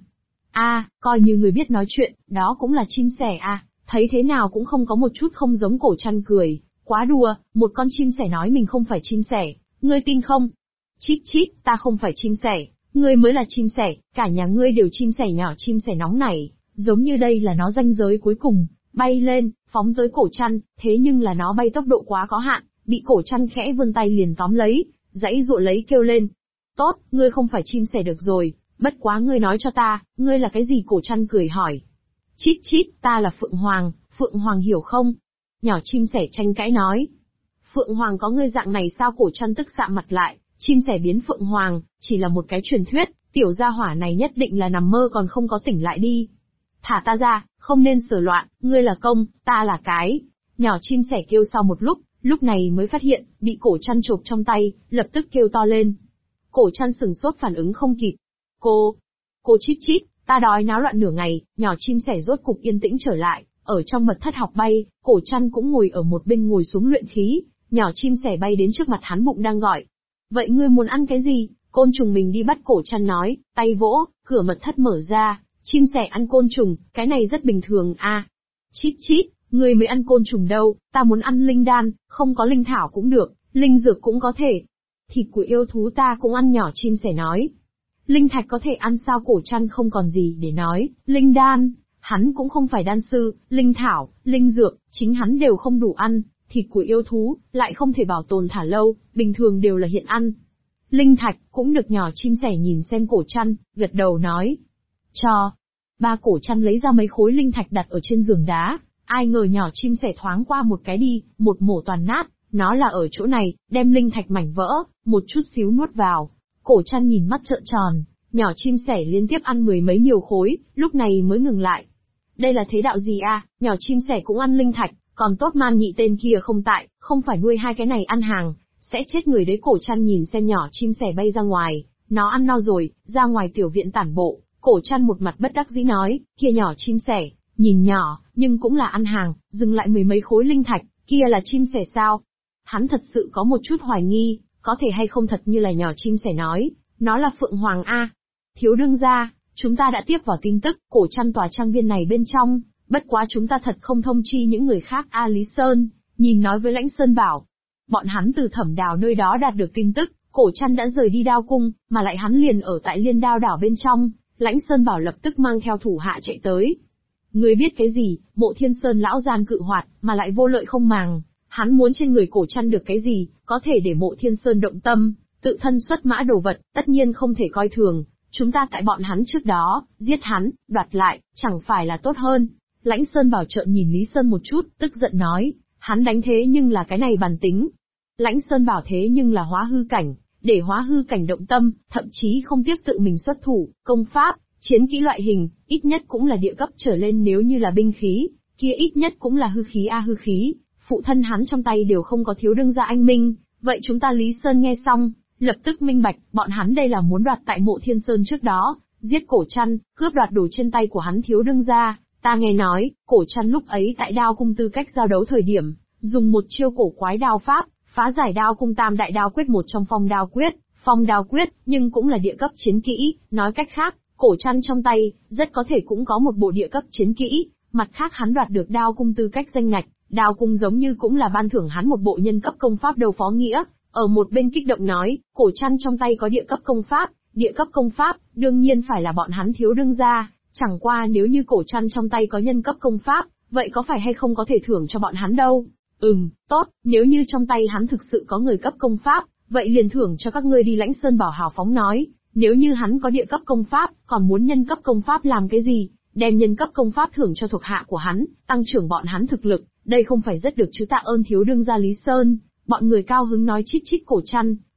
Coi như ngươi biết nói chuyện, đó cũng là chim sẻ à, thấy thế nào cũng không có một chút không giống. Cổ Trăn cười, quá đùa, một con chim sẻ nói mình không phải chim sẻ, ngươi tin không? Chít chít, ta không phải chim sẻ, ngươi mới là chim sẻ, cả nhà ngươi đều chim sẻ nhỏ, chim sẻ nóng này, giống như đây là nó ranh giới cuối cùng, bay lên, phóng tới Cổ Trăn, thế nhưng là nó bay tốc độ quá có hạn, bị Cổ Trăn khẽ vươn tay liền tóm lấy, giãy giụa lấy kêu lên. Tốt, ngươi không phải chim sẻ được rồi, bất quá ngươi nói cho ta, ngươi là cái gì? Cổ Trăn cười hỏi. Chít chít, ta là Phượng Hoàng hiểu không? Nhỏ chim sẻ tranh cãi nói. Phượng Hoàng có ngươi dạng này sao? Cổ Trăn tức sạm mặt lại, chim sẻ biến Phượng Hoàng, chỉ là một cái truyền thuyết, tiểu gia hỏa này nhất định là nằm mơ còn không có tỉnh lại đi. Thả ta ra, không nên sờ loạn, ngươi là công, ta là cái. Nhỏ chim sẻ kêu sau một lúc này mới phát hiện, bị Cổ Trăn chộp trong tay, lập tức kêu to lên. Cổ Trăn sửng sốt phản ứng không kịp. Cô chít chít, ta đói náo loạn nửa ngày, nhỏ chim sẻ rốt cục yên tĩnh trở lại, ở trong mật thất học bay, Cổ Trăn cũng ngồi ở một bên ngồi xuống luyện khí, nhỏ chim sẻ bay đến trước mặt hắn bụng đang gọi. Vậy ngươi muốn ăn cái gì? Côn trùng mình đi bắt. Cổ Trăn nói, tay vỗ, cửa mật thất mở ra, chim sẻ ăn côn trùng, cái này rất bình thường à. Chít chít, ngươi mới ăn côn trùng đâu, ta muốn ăn linh đan, không có linh thảo cũng được, linh dược cũng có thể. Thịt của yêu thú ta cũng ăn. Nhỏ chim sẻ nói. Linh thạch có thể ăn sao? Cổ Trăn không còn gì để nói, linh đan, hắn cũng không phải đan sư, linh thảo, linh dược, chính hắn đều không đủ ăn, thịt của yêu thú, lại không thể bảo tồn thả lâu, bình thường đều là hiện ăn. Linh thạch, cũng được. Nhỏ chim sẻ nhìn xem Cổ Trăn, gật đầu nói. Cho. Cổ Trăn lấy ra mấy khối linh thạch đặt ở trên giường đá, ai ngờ nhỏ chim sẻ thoáng qua một cái đi, một mổ toàn nát, nó là ở chỗ này, đem linh thạch mảnh vỡ, một chút xíu nuốt vào. Cổ Trăn nhìn mắt trợn tròn, nhỏ chim sẻ liên tiếp ăn mười mấy nhiều khối, lúc này mới ngừng lại. Đây là thế đạo gì à? Nhỏ chim sẻ cũng ăn linh thạch, còn tốt Man Nhị tên kia không tại, không phải nuôi hai cái này ăn hàng, sẽ chết người đấy. Cổ Trăn nhìn xem nhỏ chim sẻ bay ra ngoài, nó ăn no rồi, ra ngoài tiểu viện tản bộ. Cổ Trăn một mặt bất đắc dĩ nói, kia nhỏ chim sẻ, nhìn nhỏ, nhưng cũng là ăn hàng, dừng lại mười mấy khối linh thạch, kia là chim sẻ sao? Hắn thật sự có một chút hoài nghi, có thể hay không thật như là nhỏ chim sẻ nói, nó là Phượng Hoàng a. Thiếu đương gia, chúng ta đã tiếp vào tin tức, Cổ Trăn tòa trang viên này bên trong, bất quá chúng ta thật không thông chi những người khác a. Lý Sơn, nhìn nói với Lãnh Sơn bảo. Bọn hắn từ Thẩm Đào nơi đó đạt được tin tức, Cổ Trăn đã rời đi Đao Cung, mà lại hắn liền ở tại Liên Đao đảo bên trong, Lãnh Sơn bảo lập tức mang theo thủ hạ chạy tới. Ngươi biết cái gì? Mộ Thiên Sơn lão gian cự hoạt, mà lại vô lợi không màng. Hắn muốn trên người Cổ Trăn được cái gì, có thể để Mộ Thiên Sơn động tâm, tự thân xuất mã đồ vật, tất nhiên không thể coi thường. Chúng ta tại bọn hắn trước đó, giết hắn, đoạt lại, chẳng phải là tốt hơn. Lãnh Sơn bảo trợn nhìn Lý Sơn một chút, tức giận nói, hắn đánh thế nhưng là cái này bản tính. Lãnh Sơn bảo thế nhưng là hóa hư cảnh, để hóa hư cảnh động tâm, thậm chí không tiếc tự mình xuất thủ, công pháp, chiến kỹ loại hình, ít nhất cũng là địa cấp trở lên. Nếu như là binh khí, kia ít nhất cũng là hư khí hư khí. Phụ thân hắn trong tay đều không có thiếu đương gia anh minh, vậy chúng ta Lý Sơn nghe xong, lập tức minh bạch, bọn hắn đây là muốn đoạt tại Mộ Thiên Sơn trước đó, giết Cổ Trăn, cướp đoạt đồ trên tay của hắn thiếu đương gia. Ta nghe nói, Cổ Trăn lúc ấy tại Đao Cung tư cách giao đấu thời điểm, dùng một chiêu cổ quái đao pháp, phá giải Đao Cung tam đại đao quyết một trong phong đao quyết, nhưng cũng là địa cấp chiến kỹ, nói cách khác, Cổ Trăn trong tay, rất có thể cũng có một bộ địa cấp chiến kỹ, mặt khác hắn đoạt được Đao Cung tư cách danh ngạch, Đao Cung giống như cũng là ban thưởng hắn một bộ nhân cấp công pháp đâu. Phó Nghĩa, ở một bên kích động nói, Cổ Trăn trong tay có địa cấp công pháp, đương nhiên phải là bọn hắn thiếu đương gia, chẳng qua nếu như Cổ Trăn trong tay có nhân cấp công pháp, vậy có phải hay không có thể thưởng cho bọn hắn đâu. Tốt, nếu như trong tay hắn thực sự có người cấp công pháp, vậy liền thưởng cho các ngươi đi. Lãnh Sơn bảo hào phóng nói, nếu như hắn có địa cấp công pháp, còn muốn nhân cấp công pháp làm cái gì, đem nhân cấp công pháp thưởng cho thuộc hạ của hắn, tăng trưởng bọn hắn thực lực, đây không phải rất được chứ. Tạ ơn thiếu đương gia Lý Sơn. Bọn người cao hứng nói chít chít. Cổ Trăn,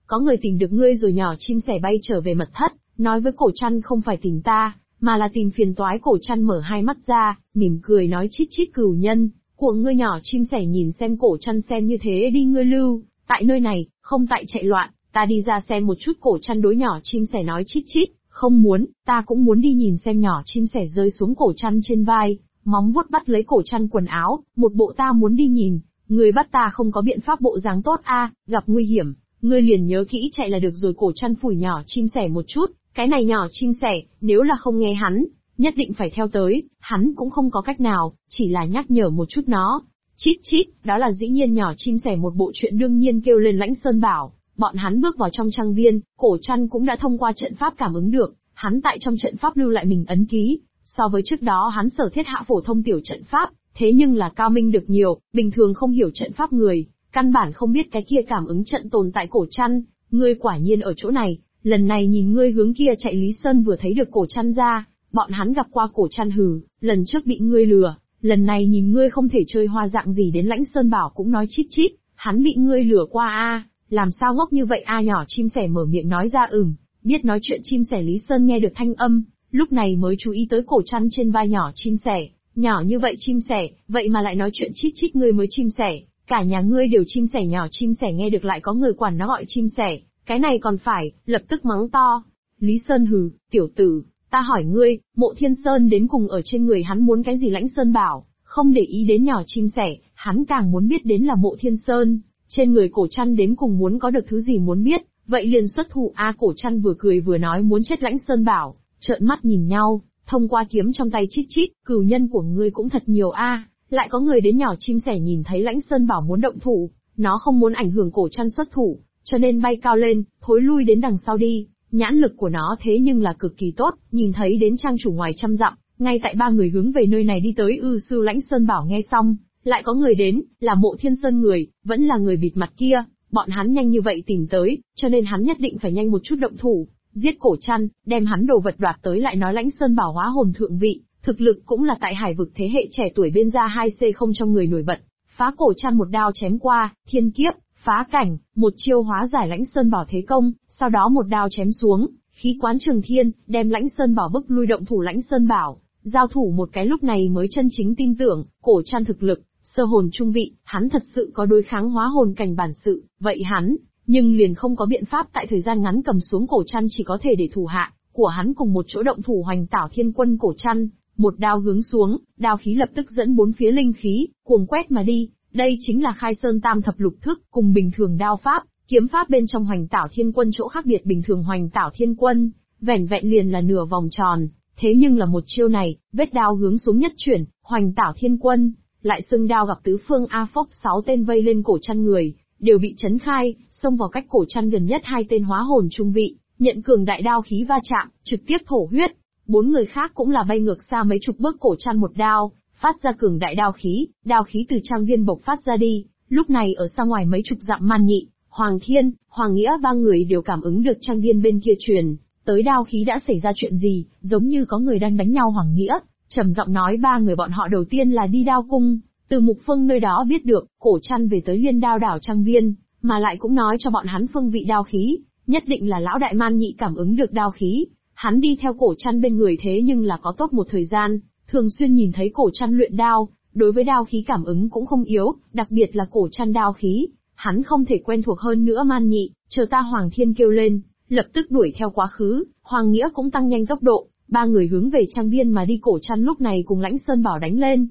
có người tìm được ngươi rồi. Nhỏ chim sẻ bay trở về mật thất, nói với Cổ Trăn không phải tìm ta, mà là tìm phiền toái. Cổ Trăn mở hai mắt ra, mỉm cười nói chít chít cửu nhân của ngươi. Nhỏ chim sẻ nhìn xem Cổ Trăn xem như thế đi ngươi lưu tại nơi này, không tại chạy loạn, ta đi ra xem một chút. Cổ Trăn đối nhỏ chim sẻ nói chít chít, không muốn, ta cũng muốn đi nhìn xem. Nhỏ chim sẻ rơi xuống Cổ Trăn trên vai, móng vuốt bắt lấy Cổ Trăn quần áo, một bộ ta muốn đi nhìn, ngươi bắt ta không có biện pháp bộ dáng tốt a, gặp nguy hiểm, ngươi liền nhớ kỹ chạy là được rồi. Cổ Trăn phủi nhỏ chim sẻ một chút, cái này nhỏ chim sẻ, nếu là không nghe hắn, nhất định phải theo tới, hắn cũng không có cách nào, chỉ là nhắc nhở một chút nó. Chít chít, đó là dĩ nhiên. Nhỏ chim sẻ một bộ chuyện đương nhiên kêu lên Lãnh Sơn Bảo. Bọn hắn bước vào trong trang viên, Cổ Trăn cũng đã thông qua trận pháp cảm ứng được, hắn tại trong trận pháp lưu lại mình ấn ký. So với trước đó hắn sở thiết hạ phổ thông tiểu trận pháp, thế nhưng là cao minh được nhiều, bình thường không hiểu trận pháp người, căn bản không biết cái kia cảm ứng trận tồn tại. Cổ Trăn, ngươi quả nhiên ở chỗ này, lần này nhìn ngươi hướng kia chạy. Lý Sơn vừa thấy được Cổ Trăn ra, bọn hắn gặp qua Cổ Trăn hừ, lần trước bị ngươi lừa, lần này nhìn ngươi không thể chơi hoa dạng gì đến. Lãnh Sơn Bảo cũng nói chít chít, hắn bị ngươi lừa qua a, làm sao ngốc như vậy a. Nhỏ chim sẻ mở miệng nói ra biết nói chuyện chim sẻ. Lý Sơn nghe được thanh âm, lúc này mới chú ý tới Cổ Trăn trên vai nhỏ chim sẻ, nhỏ như vậy chim sẻ, vậy mà lại nói chuyện chít chít. Ngươi mới chim sẻ, cả nhà ngươi đều chim sẻ. Nhỏ chim sẻ nghe được lại có người quản nó gọi chim sẻ, cái này còn phải, lập tức mắng to. Lý Sơn hừ, tiểu tử, ta hỏi ngươi, Mộ Thiên Sơn đến cùng ở trên người hắn muốn cái gì? Lãnh Sơn Bảo không để ý đến nhỏ chim sẻ, hắn càng muốn biết đến là Mộ Thiên Sơn trên người Cổ Trăn đến cùng muốn có được thứ gì. Muốn biết, vậy liền xuất thủ a. Cổ Trăn vừa cười vừa nói muốn chết. Lãnh Sơn Bảo trợn mắt nhìn nhau, thông qua kiếm trong tay chít chít, cửu nhân của ngươi cũng thật nhiều a. Lại có người đến. Nhỏ chim sẻ nhìn thấy Lãnh Sơn Bảo muốn động thủ, nó không muốn ảnh hưởng Cổ Trăn xuất thủ, cho nên bay cao lên, thối lui đến đằng sau đi. Nhãn lực của nó thế nhưng là cực kỳ tốt, nhìn thấy đến trang chủ ngoài trăm dặm, ngay tại ba người hướng về nơi này đi tới. Sư Lãnh Sơn Bảo nghe xong, lại có người đến, là Mộ Thiên Sơn người, vẫn là người bịt mặt kia, bọn hắn nhanh như vậy tìm tới, cho nên hắn nhất định phải nhanh một chút động thủ, giết Cổ Trăn, đem hắn đồ vật đoạt tới. Lại nói Lãnh Sơn Bảo hóa hồn thượng vị, thực lực cũng là tại hải vực thế hệ trẻ tuổi bên ra 2C không trong người nổi bật, phá Cổ Trăn một đao chém qua, thiên kiếp, phá cảnh, một chiêu hóa giải Lãnh Sơn Bảo thế công, sau đó một đao chém xuống, khí quán trường thiên, đem Lãnh Sơn Bảo bức lui. Động thủ Lãnh Sơn Bảo, giao thủ một cái lúc này mới chân chính tin tưởng, Cổ Trăn thực lực, sơ hồn trung vị, hắn thật sự có đối kháng hóa hồn cảnh bản sự, vậy hắn, nhưng liền không có biện pháp tại thời gian ngắn cầm xuống Cổ Trăn, chỉ có thể để thủ hạ của hắn cùng một chỗ động thủ Hoành Tảo Thiên Quân. Cổ Trăn, một đao hướng xuống, đao khí lập tức dẫn bốn phía linh khí, cuồng quét mà đi. Đây chính là Khai Sơn Tam Thập Lục Thức, cùng bình thường đao pháp, kiếm pháp bên trong Hoành Tảo Thiên Quân chỗ khác biệt. Bình thường Hoành Tảo Thiên Quân, vẻn vẹn liền là nửa vòng tròn, thế nhưng là một chiêu này, vết đao hướng xuống nhất chuyển, Hoành Tảo Thiên Quân, lại xưng đao gặp tứ phương a phốc. 6 tên vây lên Cổ Trăn người, đều bị chấn khai, xông vào cách Cổ Trăn gần nhất 2 tên hóa hồn trung vị, nhận cường đại đao khí va chạm, trực tiếp thổ huyết. 4 người khác cũng là bay ngược xa mấy chục bước. Cổ Trăn một đao, phát ra cường đại đao khí từ trang viên bộc phát ra đi. Lúc này ở xa ngoài mấy chục dặm Man Nhị, Hoàng Thiên, Hoàng Nghĩa ba người đều cảm ứng được trang viên bên kia truyền tới đao khí đã xảy ra chuyện gì, giống như có người đang đánh nhau. Hoàng Nghĩa trầm giọng nói ba người bọn họ đầu tiên là đi Đao Cung, từ Mục Phương nơi đó biết được Cổ Trăn về tới Liên Đao đảo trang viên, mà lại cũng nói cho bọn hắn phương vị đao khí, nhất định là lão đại Man Nhị cảm ứng được đao khí. Hắn đi theo Cổ Trăn bên người thế nhưng là có tốt một thời gian, thường xuyên nhìn thấy Cổ Trăn luyện đao, đối với đao khí cảm ứng cũng không yếu, đặc biệt là Cổ Trăn đao khí, hắn không thể quen thuộc hơn nữa. Man Nhị, chờ ta. Hoàng Thiên kêu lên, lập tức đuổi theo quá khứ. Hoàng Nghĩa cũng tăng nhanh tốc độ, ba người hướng về trang viên mà đi. Cổ Trăn lúc này cùng Lãnh Sơn Bảo đánh lên.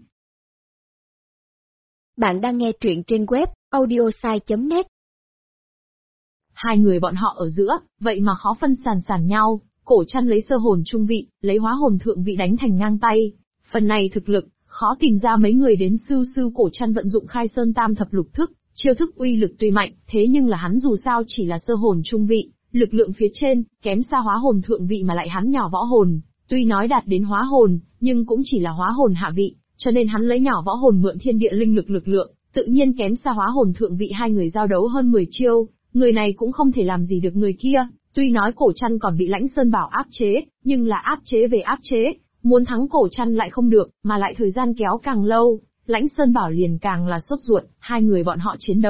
Bạn đang nghe truyện trên web audiosai.net. Hai người bọn họ ở giữa, vậy mà khó phân sàn nhau. Cổ Trăn lấy sơ hồn trung vị, lấy hóa hồn thượng vị đánh thành ngang tay. Phần này thực lực, khó tìm ra mấy người đến. Cổ Trăn vận dụng Khai Sơn Tam Thập Lục Thức, chiêu thức uy lực tuy mạnh, thế nhưng là hắn dù sao chỉ là sơ hồn trung vị, lực lượng phía trên, kém xa hóa hồn thượng vị, mà lại hắn nhỏ võ hồn, tuy nói đạt đến hóa hồn, nhưng cũng chỉ là hóa hồn hạ vị, cho nên hắn lấy nhỏ võ hồn mượn thiên địa linh lực lượng, tự nhiên kém xa hóa hồn thượng vị. Hai người giao đấu hơn 10 chiêu, người này cũng không thể làm gì được người kia. Tuy nói Cổ Trăn còn bị Lãnh Sơn Bảo áp chế, nhưng là áp chế về áp chế, muốn thắng Cổ Trăn lại không được, mà lại thời gian kéo càng lâu, Lãnh Sơn Bảo liền càng là sốt ruột. Hai người bọn họ chiến đấu,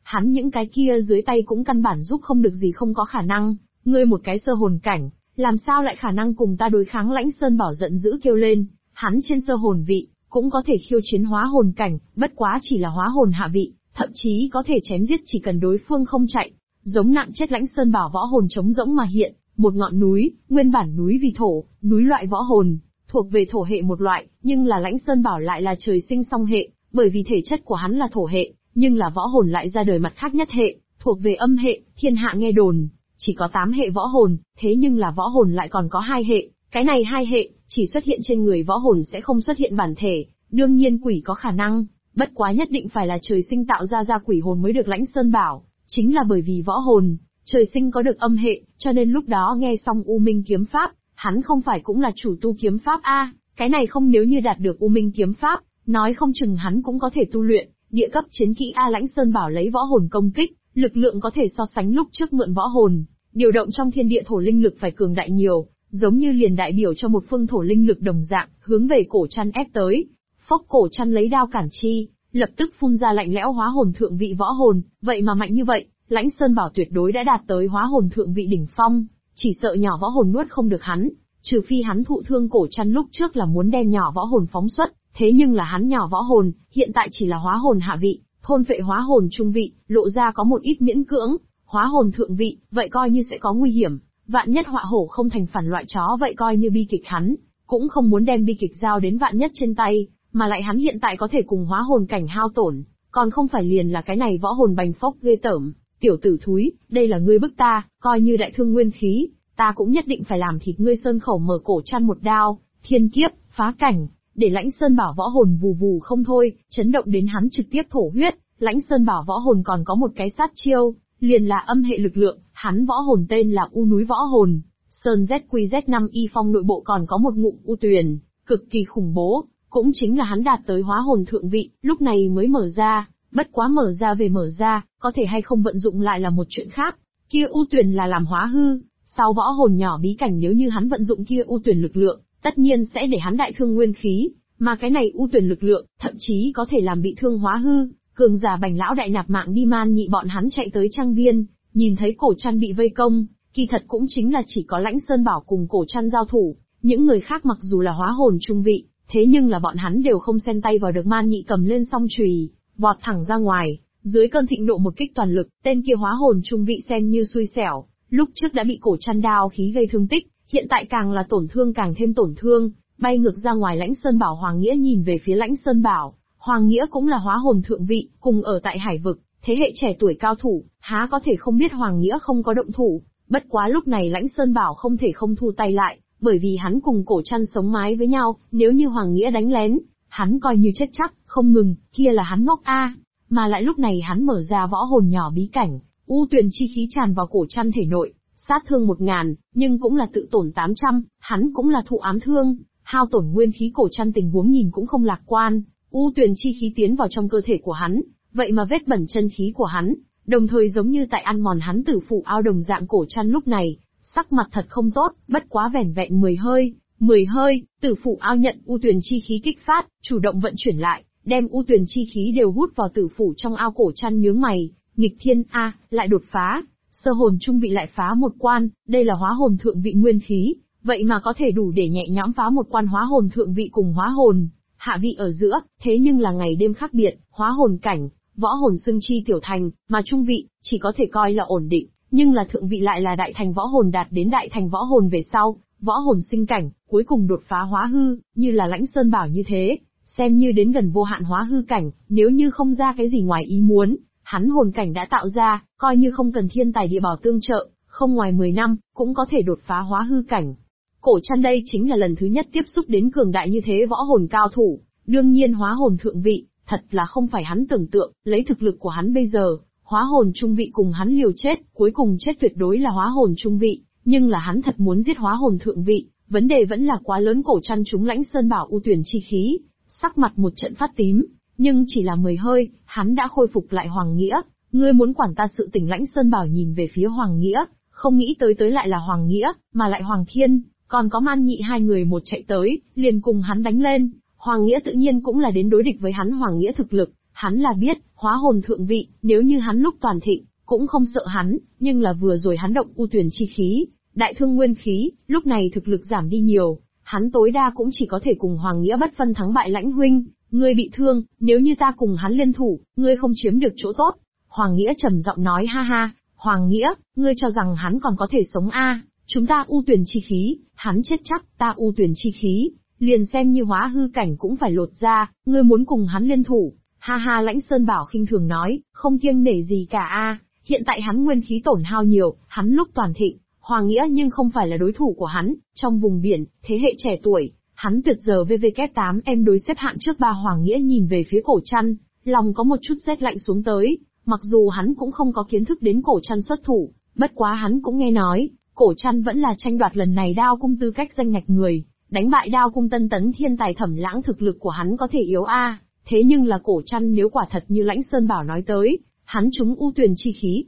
hắn những cái kia dưới tay cũng căn bản giúp không được gì, không có khả năng. Ngươi một cái sơ hồn cảnh, làm sao lại khả năng cùng ta đối kháng? Lãnh Sơn Bảo giận dữ kêu lên, hắn trên sơ hồn vị, cũng có thể khiêu chiến hóa hồn cảnh, bất quá chỉ là hóa hồn hạ vị, thậm chí có thể chém giết chỉ cần đối phương không chạy. Giống nặng chết. Lãnh Sơn Bảo võ hồn trống rỗng mà hiện, một ngọn núi, nguyên bản núi vì thổ, núi loại võ hồn, thuộc về thổ hệ một loại, nhưng là Lãnh Sơn Bảo lại là trời sinh song hệ, bởi vì thể chất của hắn là thổ hệ, nhưng là võ hồn lại ra đời mặt khác nhất hệ, thuộc về âm hệ. Thiên hạ nghe đồn chỉ có 8 hệ võ hồn, thế nhưng là võ hồn lại còn có 2 hệ, cái này 2 hệ chỉ xuất hiện trên người võ hồn sẽ không xuất hiện bản thể. Đương nhiên quỷ có khả năng, bất quá nhất định phải là trời sinh tạo ra quỷ hồn mới được. Lãnh Sơn Bảo chính là bởi vì võ hồn trời sinh có được âm hệ, cho nên lúc đó nghe xong U Minh kiếm pháp, hắn không phải cũng là chủ tu kiếm pháp a? Cái này không, nếu như đạt được U Minh kiếm pháp, nói không chừng hắn cũng có thể tu luyện địa cấp chiến kỹ a. Lãnh Sơn Bảo lấy võ hồn công kích, lực lượng có thể so sánh lúc trước mượn võ hồn, điều động trong thiên địa thổ linh lực phải cường đại nhiều, giống như liền đại biểu cho một phương thổ linh lực đồng dạng, hướng về cổ chăn ép tới. Phốc, cổ chăn lấy đao cản chi, lập tức phun ra lạnh lẽo hóa hồn thượng vị võ hồn, vậy mà mạnh như vậy, Lãnh Sơn Bảo tuyệt đối đã đạt tới hóa hồn thượng vị đỉnh phong, chỉ sợ nhỏ võ hồn nuốt không được hắn, trừ phi hắn thụ thương. Cổ chăn lúc trước là muốn đem nhỏ võ hồn phóng xuất, thế nhưng là hắn nhỏ võ hồn, hiện tại chỉ là hóa hồn hạ vị, thôn phệ hóa hồn trung vị, lộ ra có một ít miễn cưỡng, hóa hồn thượng vị, vậy coi như sẽ có nguy hiểm, vạn nhất họa hổ không thành phản loại chó, vậy coi như bi kịch. Hắn cũng không muốn đem bi kịch giao đến vạn nhất trên tay, mà lại hắn hiện tại có thể cùng hóa hồn cảnh hao tổn, còn không phải liền là cái này võ hồn bành phốc ghê tởm. Tiểu tử thúi, đây là ngươi bức ta, coi như đại thương nguyên khí, ta cũng nhất định phải làm thịt ngươi. Sơn Khẩu mở cổ chăn một đao, thiên kiếp, phá cảnh, để Lãnh Sơn Bảo võ hồn vù vù không thôi, chấn động đến hắn trực tiếp thổ huyết. Lãnh Sơn Bảo võ hồn còn có một cái sát chiêu, liền là âm hệ lực lượng, hắn võ hồn tên là U núi võ hồn, Sơn ZQZ5 y phong nội bộ còn có một ngụm U tuyền, cực kỳ khủng bố, cũng chính là hắn đạt tới hóa hồn thượng vị, lúc này mới mở ra. Bất quá mở ra về mở ra, có thể hay không vận dụng lại là một chuyện khác. Kia U tuyền là làm hóa hư, sau võ hồn nhỏ bí cảnh nếu như hắn vận dụng kia U tuyền lực lượng, tất nhiên sẽ để hắn đại thương nguyên khí, mà cái này U tuyền lực lượng, thậm chí có thể làm bị thương hóa hư. Cường giả Bành lão đại nạp mạng đi man nhị bọn hắn chạy tới trang viên, nhìn thấy cổ chăn bị vây công, kỳ thật cũng chính là chỉ có Lãnh Sơn Bảo cùng cổ chăn giao thủ, những người khác mặc dù là hóa hồn trung vị, thế nhưng là bọn hắn đều không xen tay vào được. Man nhị cầm lên song chùy, vọt thẳng ra ngoài, dưới cơn thịnh nộ một kích toàn lực, tên kia hóa hồn trung vị xem như xui xẻo, lúc trước đã bị cổ chăn đao khí gây thương tích, hiện tại càng là tổn thương càng thêm tổn thương, bay ngược ra ngoài. Lãnh Sơn Bảo Hoàng Nghĩa nhìn về phía Lãnh Sơn Bảo, Hoàng Nghĩa cũng là hóa hồn thượng vị, cùng ở tại Hải vực, thế hệ trẻ tuổi cao thủ, há có thể không biết Hoàng Nghĩa không có động thủ, bất quá lúc này Lãnh Sơn Bảo không thể không thu tay lại, bởi vì hắn cùng cổ chăn sống mái với nhau, nếu như Hoàng Nghĩa đánh lén, hắn coi như chết chắc, không ngừng, kia là hắn ngốc a. Mà lại lúc này hắn mở ra võ hồn nhỏ bí cảnh, U tuyền chi khí tràn vào cổ chăn thể nội, sát thương 1000, nhưng cũng là tự tổn 800, hắn cũng là thụ ám thương, hao tổn nguyên khí. Cổ chăn tình huống nhìn cũng không lạc quan, U tuyền chi khí tiến vào trong cơ thể của hắn, vậy mà vết bẩn chân khí của hắn, đồng thời giống như tại ăn mòn hắn tử phụ ao đồng dạng. Cổ chăn lúc này, sắc mặt thật không tốt, bất quá vẻn vẹn 10 hơi, tử phụ ao nhận U tuyền chi khí kích phát, chủ động vận chuyển lại, đem U tuyền chi khí đều hút vào tử phụ trong ao. Cổ chăn nhướng mày, nghịch thiên a, lại đột phá, sơ hồn trung vị lại phá một quan, đây là hóa hồn thượng vị nguyên khí, vậy mà có thể đủ để nhẹ nhõm phá một quan hóa hồn thượng vị cùng hóa hồn hạ vị ở giữa, thế nhưng là ngày đêm khác biệt, hóa hồn cảnh, võ hồn xưng chi tiểu thành, mà trung vị chỉ có thể coi là ổn định, nhưng là thượng vị lại là đại thành võ hồn. Đạt đến đại thành võ hồn về sau, võ hồn sinh cảnh, cuối cùng đột phá hóa hư, như là Lãnh Sơn Bảo như thế, xem như đến gần vô hạn hóa hư cảnh, nếu như không ra cái gì ngoài ý muốn, hắn hồn cảnh đã tạo ra, coi như không cần thiên tài địa bảo tương trợ, không ngoài 10 năm, cũng có thể đột phá hóa hư cảnh. Cổ chăn đây chính là lần thứ nhất tiếp xúc đến cường đại như thế võ hồn cao thủ, đương nhiên hóa hồn thượng vị, thật là không phải hắn tưởng tượng, lấy thực lực của hắn bây giờ, hóa hồn trung vị cùng hắn liều chết, cuối cùng chết tuyệt đối là hóa hồn trung vị, nhưng là hắn thật muốn giết hóa hồn thượng vị, vấn đề vẫn là quá lớn. Cổ chăn trúng Lãnh Sơn Bảo U tuyền chi khí, sắc mặt một trận phát tím, nhưng chỉ là 10 hơi, hắn đã khôi phục lại. Hoàng Nghĩa, ngươi muốn quản ta sự tình? Lãnh Sơn Bảo nhìn về phía Hoàng Nghĩa, không nghĩ tới lại là Hoàng Nghĩa, mà lại Hoàng Thiên, còn có Man Nhị, hai người một chạy tới, liền cùng hắn đánh lên. Hoàng Nghĩa tự nhiên cũng là đến đối địch với hắn. Hoàng Nghĩa thực lực, Hắn là biết, hóa hồn thượng vị, nếu như hắn lúc toàn thịnh, cũng không sợ hắn, nhưng là vừa rồi hắn động u tuyển chi khí, đại thương nguyên khí, lúc này thực lực giảm đi nhiều, hắn tối đa cũng chỉ có thể cùng Hoàng Nghĩa bất phân thắng bại. Lãnh huynh, ngươi bị thương, nếu như ta cùng hắn liên thủ, ngươi không chiếm được chỗ tốt. Hoàng Nghĩa trầm giọng nói, ha ha, Hoàng Nghĩa, ngươi cho rằng hắn còn có thể sống a? Chúng ta u tuyển chi khí, hắn chết chắc, ta u tuyển chi khí, liền xem như hóa hư cảnh cũng phải lột ra, ngươi muốn cùng hắn liên thủ. Ha ha, Lãnh Sơn Bảo khinh thường nói, không kiêng nể gì cả a. Hiện tại hắn nguyên khí tổn hao nhiều, hắn lúc toàn thịnh, Hoàng Nghĩa nhưng không phải là đối thủ của hắn, trong vùng biển, thế hệ trẻ tuổi, hắn tuyệt giờ VV8 em đối xếp hạng trước ba. Hoàng Nghĩa nhìn về phía Cổ Trăn, lòng có một chút rét lạnh xuống tới, mặc dù hắn cũng không có kiến thức đến Cổ Trăn xuất thủ, bất quá hắn cũng nghe nói, Cổ Trăn vẫn là tranh đoạt lần này đao cung tư cách danh ngạch người, đánh bại đao cung Tân Tấn thiên tài Thẩm Lãng, thực lực của hắn có thể yếu a. Thế nhưng là Cổ Trăn nếu quả thật như Lãnh Sơn Bảo nói tới, hắn trúng u tuyển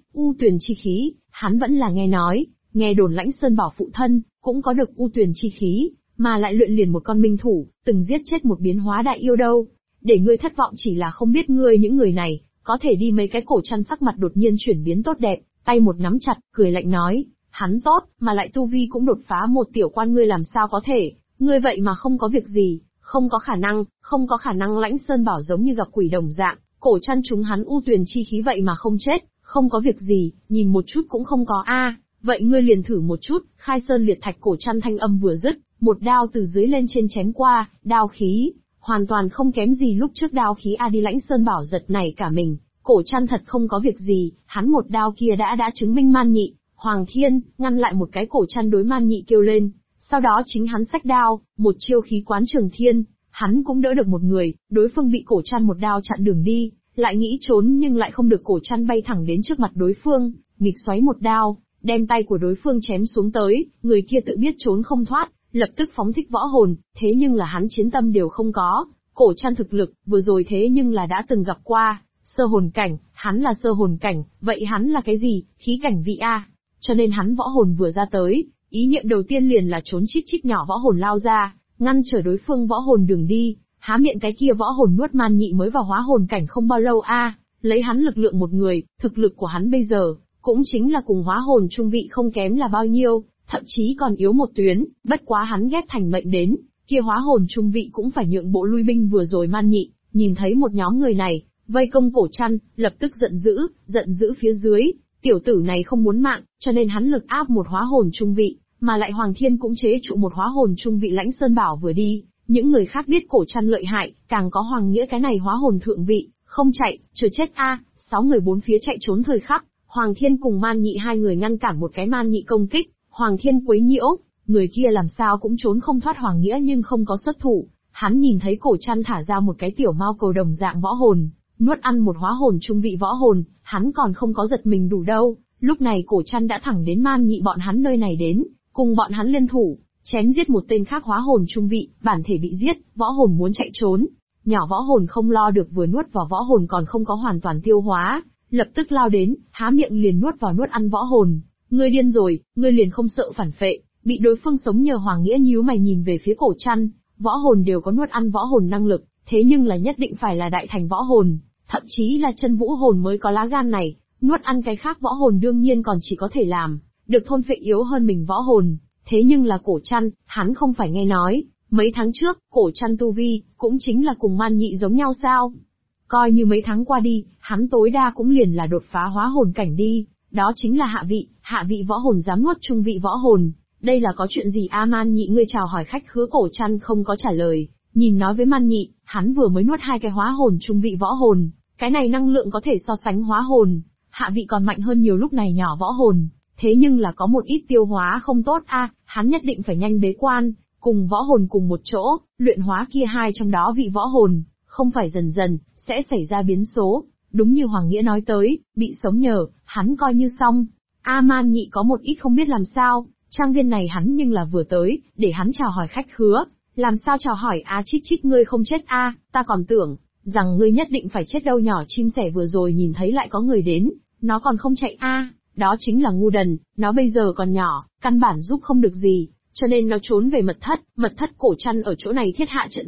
chi khí, hắn vẫn là nghe nói, nghe đồn Lãnh Sơn Bảo phụ thân, cũng có được u tuyển chi khí, mà lại luyện liền một con minh thủ, từng giết chết một biến hóa đại yêu đâu. Để ngươi thất vọng chỉ là không biết ngươi những người này, có thể đi mấy cái. Cổ Trăn sắc mặt đột nhiên chuyển biến tốt đẹp, tay một nắm chặt, cười lạnh nói, hắn tốt, mà lại tu vi cũng đột phá một tiểu quan, ngươi làm sao có thể, ngươi vậy mà không có việc gì, không có khả năng. Lãnh Sơn Bảo giống như gặp quỷ đồng dạng, Cổ Trăn chúng hắn u tuyển chi khí vậy mà không chết, không có việc gì, nhìn một chút cũng không có a. Vậy ngươi liền thử một chút. Khai sơn liệt thạch. Cổ Trăn thanh âm vừa dứt, một đao từ dưới lên trên chém qua, đao khí, hoàn toàn không kém gì lúc trước đao khí a đi. Lãnh Sơn Bảo giật nảy cả mình, Cổ Trăn thật không có việc gì, hắn một đao kia đã chứng minh Man Nhị, Hoàng Thiên, ngăn lại một cái. Cổ Trăn đối Man Nhị kêu lên, sau đó chính hắn xách đao, một chiêu khí quán trường thiên, hắn cũng đỡ được một người, đối phương bị Cổ Trăn một đao chặn đường đi, lại nghĩ trốn nhưng lại không được. Cổ Trăn bay thẳng đến trước mặt đối phương, nghịch xoáy một đao, đem tay của đối phương chém xuống tới, người kia tự biết trốn không thoát, lập tức phóng thích võ hồn, thế nhưng là hắn chiến tâm đều không có. Cổ Trăn thực lực, vừa rồi thế nhưng là đã từng gặp qua, sơ hồn cảnh, hắn là sơ hồn cảnh, vậy hắn là cái gì, khí cảnh vị a? Cho nên hắn võ hồn vừa ra tới, ý niệm đầu tiên liền là trốn chít chít nhỏ võ hồn lao ra, ngăn trở đối phương võ hồn đường đi, há miệng cái kia võ hồn nuốt Man Nhị mới vào hóa hồn cảnh không bao lâu a, lấy hắn lực lượng một người, thực lực của hắn bây giờ, cũng chính là cùng hóa hồn trung vị không kém là bao nhiêu, thậm chí còn yếu một tuyến, bất quá hắn ghép thành mệnh đến, kia hóa hồn trung vị cũng phải nhượng bộ lui binh. Vừa rồi Man Nhị, nhìn thấy một nhóm người này, vây công Cổ Trăn, lập tức giận dữ phía dưới, tiểu tử này không muốn mạng, cho nên hắn lực áp một hóa hồn trung vị, mà lại Hoàng Thiên cũng chế trụ một hóa hồn trung vị. Lãnh Sơn Bảo vừa đi, những người khác biết Cổ Trăn lợi hại, càng có Hoàng Nghĩa cái này hóa hồn thượng vị, không chạy, chờ chết a. 6 người bốn phía chạy trốn thời khắc, Hoàng Thiên cùng Man Nhị hai người ngăn cản một cái Man Nhị công kích, Hoàng Thiên quấy nhiễu, người kia làm sao cũng trốn không thoát. Hoàng Nghĩa nhưng không có xuất thủ, hắn nhìn thấy Cổ Trăn thả ra một cái tiểu mao cầu đồng dạng võ hồn, nuốt ăn một hóa hồn trung vị võ hồn, hắn còn không có giật mình đủ đâu, lúc này Cổ Trăn đã thẳng đến Man Nhị bọn hắn nơi này đến, cùng bọn hắn liên thủ, chém giết một tên khác hóa hồn trung vị, bản thể bị giết, võ hồn muốn chạy trốn, nhỏ võ hồn không lo được, vừa nuốt vào võ hồn còn không có hoàn toàn tiêu hóa, lập tức lao đến, há miệng liền nuốt ăn võ hồn. Ngươi điên rồi, ngươi liền không sợ phản phệ, bị đối phương sống nhờ. Hoàng Nghĩa nhíu mày nhìn về phía Cổ Trăn, võ hồn đều có nuốt ăn võ hồn năng lực, thế nhưng là nhất định phải là đại thành võ hồn, thậm chí là chân vũ hồn mới có lá gan này, nuốt ăn cái khác võ hồn đương nhiên còn chỉ có thể làm được thôn phệ yếu hơn mình võ hồn. Thế nhưng là Cổ Trăn, hắn không phải nghe nói, mấy tháng trước, Cổ Trăn tu vi, cũng chính là cùng Man Nhị giống nhau sao? Coi như mấy tháng qua đi, hắn tối đa cũng liền là đột phá hóa hồn cảnh đi, đó chính là hạ vị võ hồn dám nuốt trung vị võ hồn. Đây là có chuyện gì a? Man Nhị ngươi chào hỏi khách khứa. Cổ Trăn không có trả lời, nhìn nói với Man Nhị, hắn vừa mới nuốt 2 cái hóa hồn trung vị võ hồn, cái này năng lượng có thể so sánh hóa hồn, hạ vị còn mạnh hơn nhiều. Lúc này nhỏ võ hồn, thế nhưng là có một ít tiêu hóa không tốt a, hắn nhất định phải nhanh bế quan, cùng võ hồn cùng một chỗ, luyện hóa kia 2 trong đó vị võ hồn, không phải dần dần sẽ xảy ra biến số. Đúng như Hoàng Nghĩa nói tới, bị sống nhờ, hắn coi như xong. Man Nhị có một ít không biết làm sao, trang viên này hắn nhưng là vừa tới, để hắn chào hỏi khách khứa, làm sao chào hỏi chít chít ngươi không chết ta còn tưởng rằng ngươi nhất định phải chết đâu. Nhỏ chim sẻ vừa rồi nhìn thấy lại có người đến, nó còn không chạy đó chính là ngu đần, nó bây giờ còn nhỏ, căn bản giúp không được gì, cho nên nó trốn về mật thất. Cổ Trăn ở chỗ này thiết hạ trận pháp,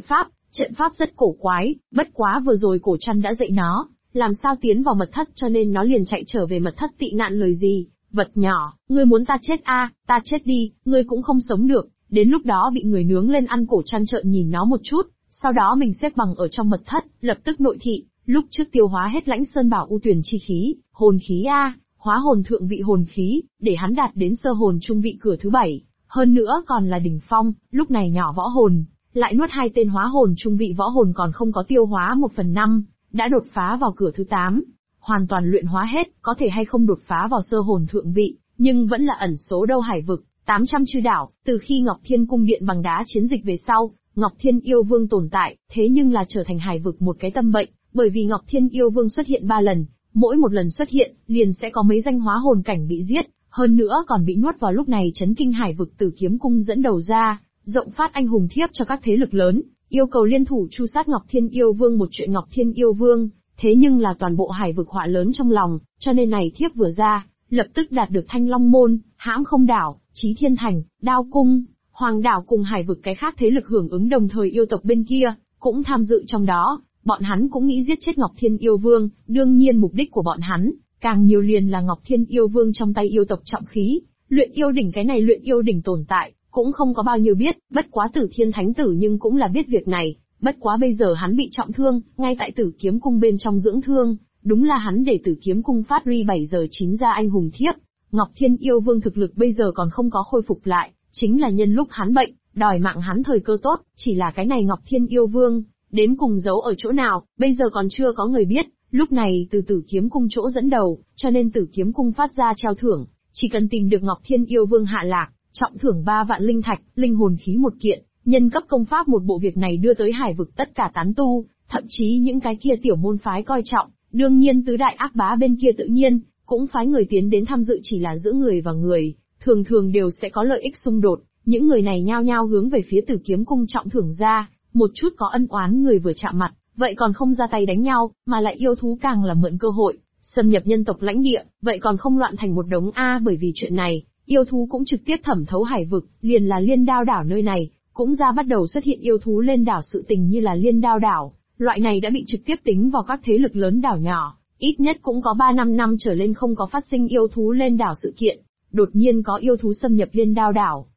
Trận pháp rất cổ quái, bất quá vừa rồi cổ trăn đã dạy nó, làm sao tiến vào mật thất cho nên nó liền chạy trở về mật thất tị nạn lời gì. Vật nhỏ, ngươi muốn ta chết ta chết đi, ngươi cũng không sống được, đến lúc đó bị người nướng lên ăn. Cổ trăn trợn nhìn nó một chút, sau đó mình xếp bằng ở trong mật thất, lập tức nội thị, lúc trước tiêu hóa hết Lãnh Sơn Bảo U Tuyển chi khí, hồn khí hóa hồn thượng vị hồn khí, để hắn đạt đến sơ hồn trung vị cửa thứ 7, hơn nữa còn là đỉnh phong. Lúc này nhỏ võ hồn, lại nuốt 2 tên hóa hồn trung vị võ hồn còn không có tiêu hóa 1/5, đã đột phá vào cửa thứ 8. Hoàn toàn luyện hóa hết, có thể hay không đột phá vào sơ hồn thượng vị, nhưng vẫn là ẩn số đâu hải vực, 800 chư đảo. Từ khi Ngọc Thiên cung điện bằng đá chiến dịch về sau, Ngọc Thiên Yêu Vương tồn tại, thế nhưng là trở thành hải vực một cái tâm bệnh, bởi vì Ngọc Thiên Yêu Vương xuất hiện 3 lần, mỗi một lần xuất hiện, liền sẽ có mấy danh hóa hồn cảnh bị giết, hơn nữa còn bị nuốt vào. Lúc này chấn kinh hải vực Tử Kiếm cung dẫn đầu ra, rộng phát anh hùng thiếp cho các thế lực lớn, yêu cầu liên thủ tru sát Ngọc Thiên Yêu Vương. Một chuyện Ngọc Thiên Yêu Vương, thế nhưng là toàn bộ hải vực họa lớn trong lòng, cho nên này thiếp vừa ra, lập tức đạt được Thanh Long Môn, Hãm Không Đảo, Chí Thiên Thành, Đao Cung, Hoàng Đảo cùng hải vực cái khác thế lực hưởng ứng, đồng thời yêu tộc bên kia cũng tham dự trong đó. Bọn hắn cũng nghĩ giết chết Ngọc Thiên Yêu Vương, đương nhiên mục đích của bọn hắn, càng nhiều liền là Ngọc Thiên Yêu Vương trong tay yêu tộc trọng khí, luyện yêu đỉnh. Cái này luyện yêu đỉnh tồn tại, cũng không có bao nhiêu biết, bất quá Tử Thiên Thánh Tử nhưng cũng là biết việc này, bất quá bây giờ hắn bị trọng thương, ngay tại Tử Kiếm cung bên trong dưỡng thương, đúng là hắn để Tử Kiếm cung phát ri 7 giờ 9 ra anh hùng thiếp. Ngọc Thiên Yêu Vương thực lực bây giờ còn không có khôi phục lại, chính là nhân lúc hắn bệnh, đòi mạng hắn thời cơ tốt, chỉ là cái này Ngọc Thiên Yêu Vương, đến cùng giấu ở chỗ nào, bây giờ còn chưa có người biết. Lúc này từ Tử Kiếm cung chỗ dẫn đầu, cho nên Tử Kiếm cung phát ra treo thưởng, chỉ cần tìm được Ngọc Thiên Yêu Vương hạ lạc, trọng thưởng 3 vạn linh thạch, linh hồn khí 1 kiện, nhân cấp công pháp 1 bộ. Việc này đưa tới hải vực tất cả tán tu, thậm chí những cái kia tiểu môn phái coi trọng, đương nhiên tứ đại ác bá bên kia tự nhiên cũng phái người tiến đến tham dự, chỉ là giữa người và người, thường thường đều sẽ có lợi ích xung đột. Những người này nhao nhao hướng về phía Tử Kiếm cung trọng thưởng ra, một chút có ân oán người vừa chạm mặt, vậy còn không ra tay đánh nhau, mà lại yêu thú càng là mượn cơ hội xâm nhập nhân tộc lãnh địa, vậy còn không loạn thành một đống bởi vì chuyện này, yêu thú cũng trực tiếp thẩm thấu hải vực, liền là Liên Đao đảo nơi này, cũng ra bắt đầu xuất hiện yêu thú lên đảo. Sự tình như là Liên Đao đảo, loại này đã bị trực tiếp tính vào các thế lực lớn đảo nhỏ, ít nhất cũng có 3-5 năm trở lên không có phát sinh yêu thú lên đảo sự kiện. Đột nhiên có yêu thú xâm nhập Liên Đao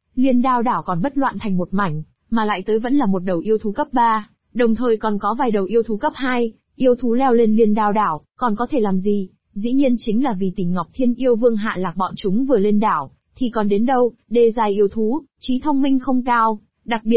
đảo còn bất loạn thành một mảnh, mà lại tới vẫn là một đầu yêu thú cấp 3, đồng thời còn có vài đầu yêu thú cấp 2, yêu thú leo lên Liên Đao đảo, còn có thể làm gì? Dĩ nhiên chính là vì tình Ngọc Thiên Yêu Vương hạ lạc. Bọn chúng vừa lên đảo, thì còn đến đâu, đê dài yêu thú, trí thông minh không cao, đặc biệt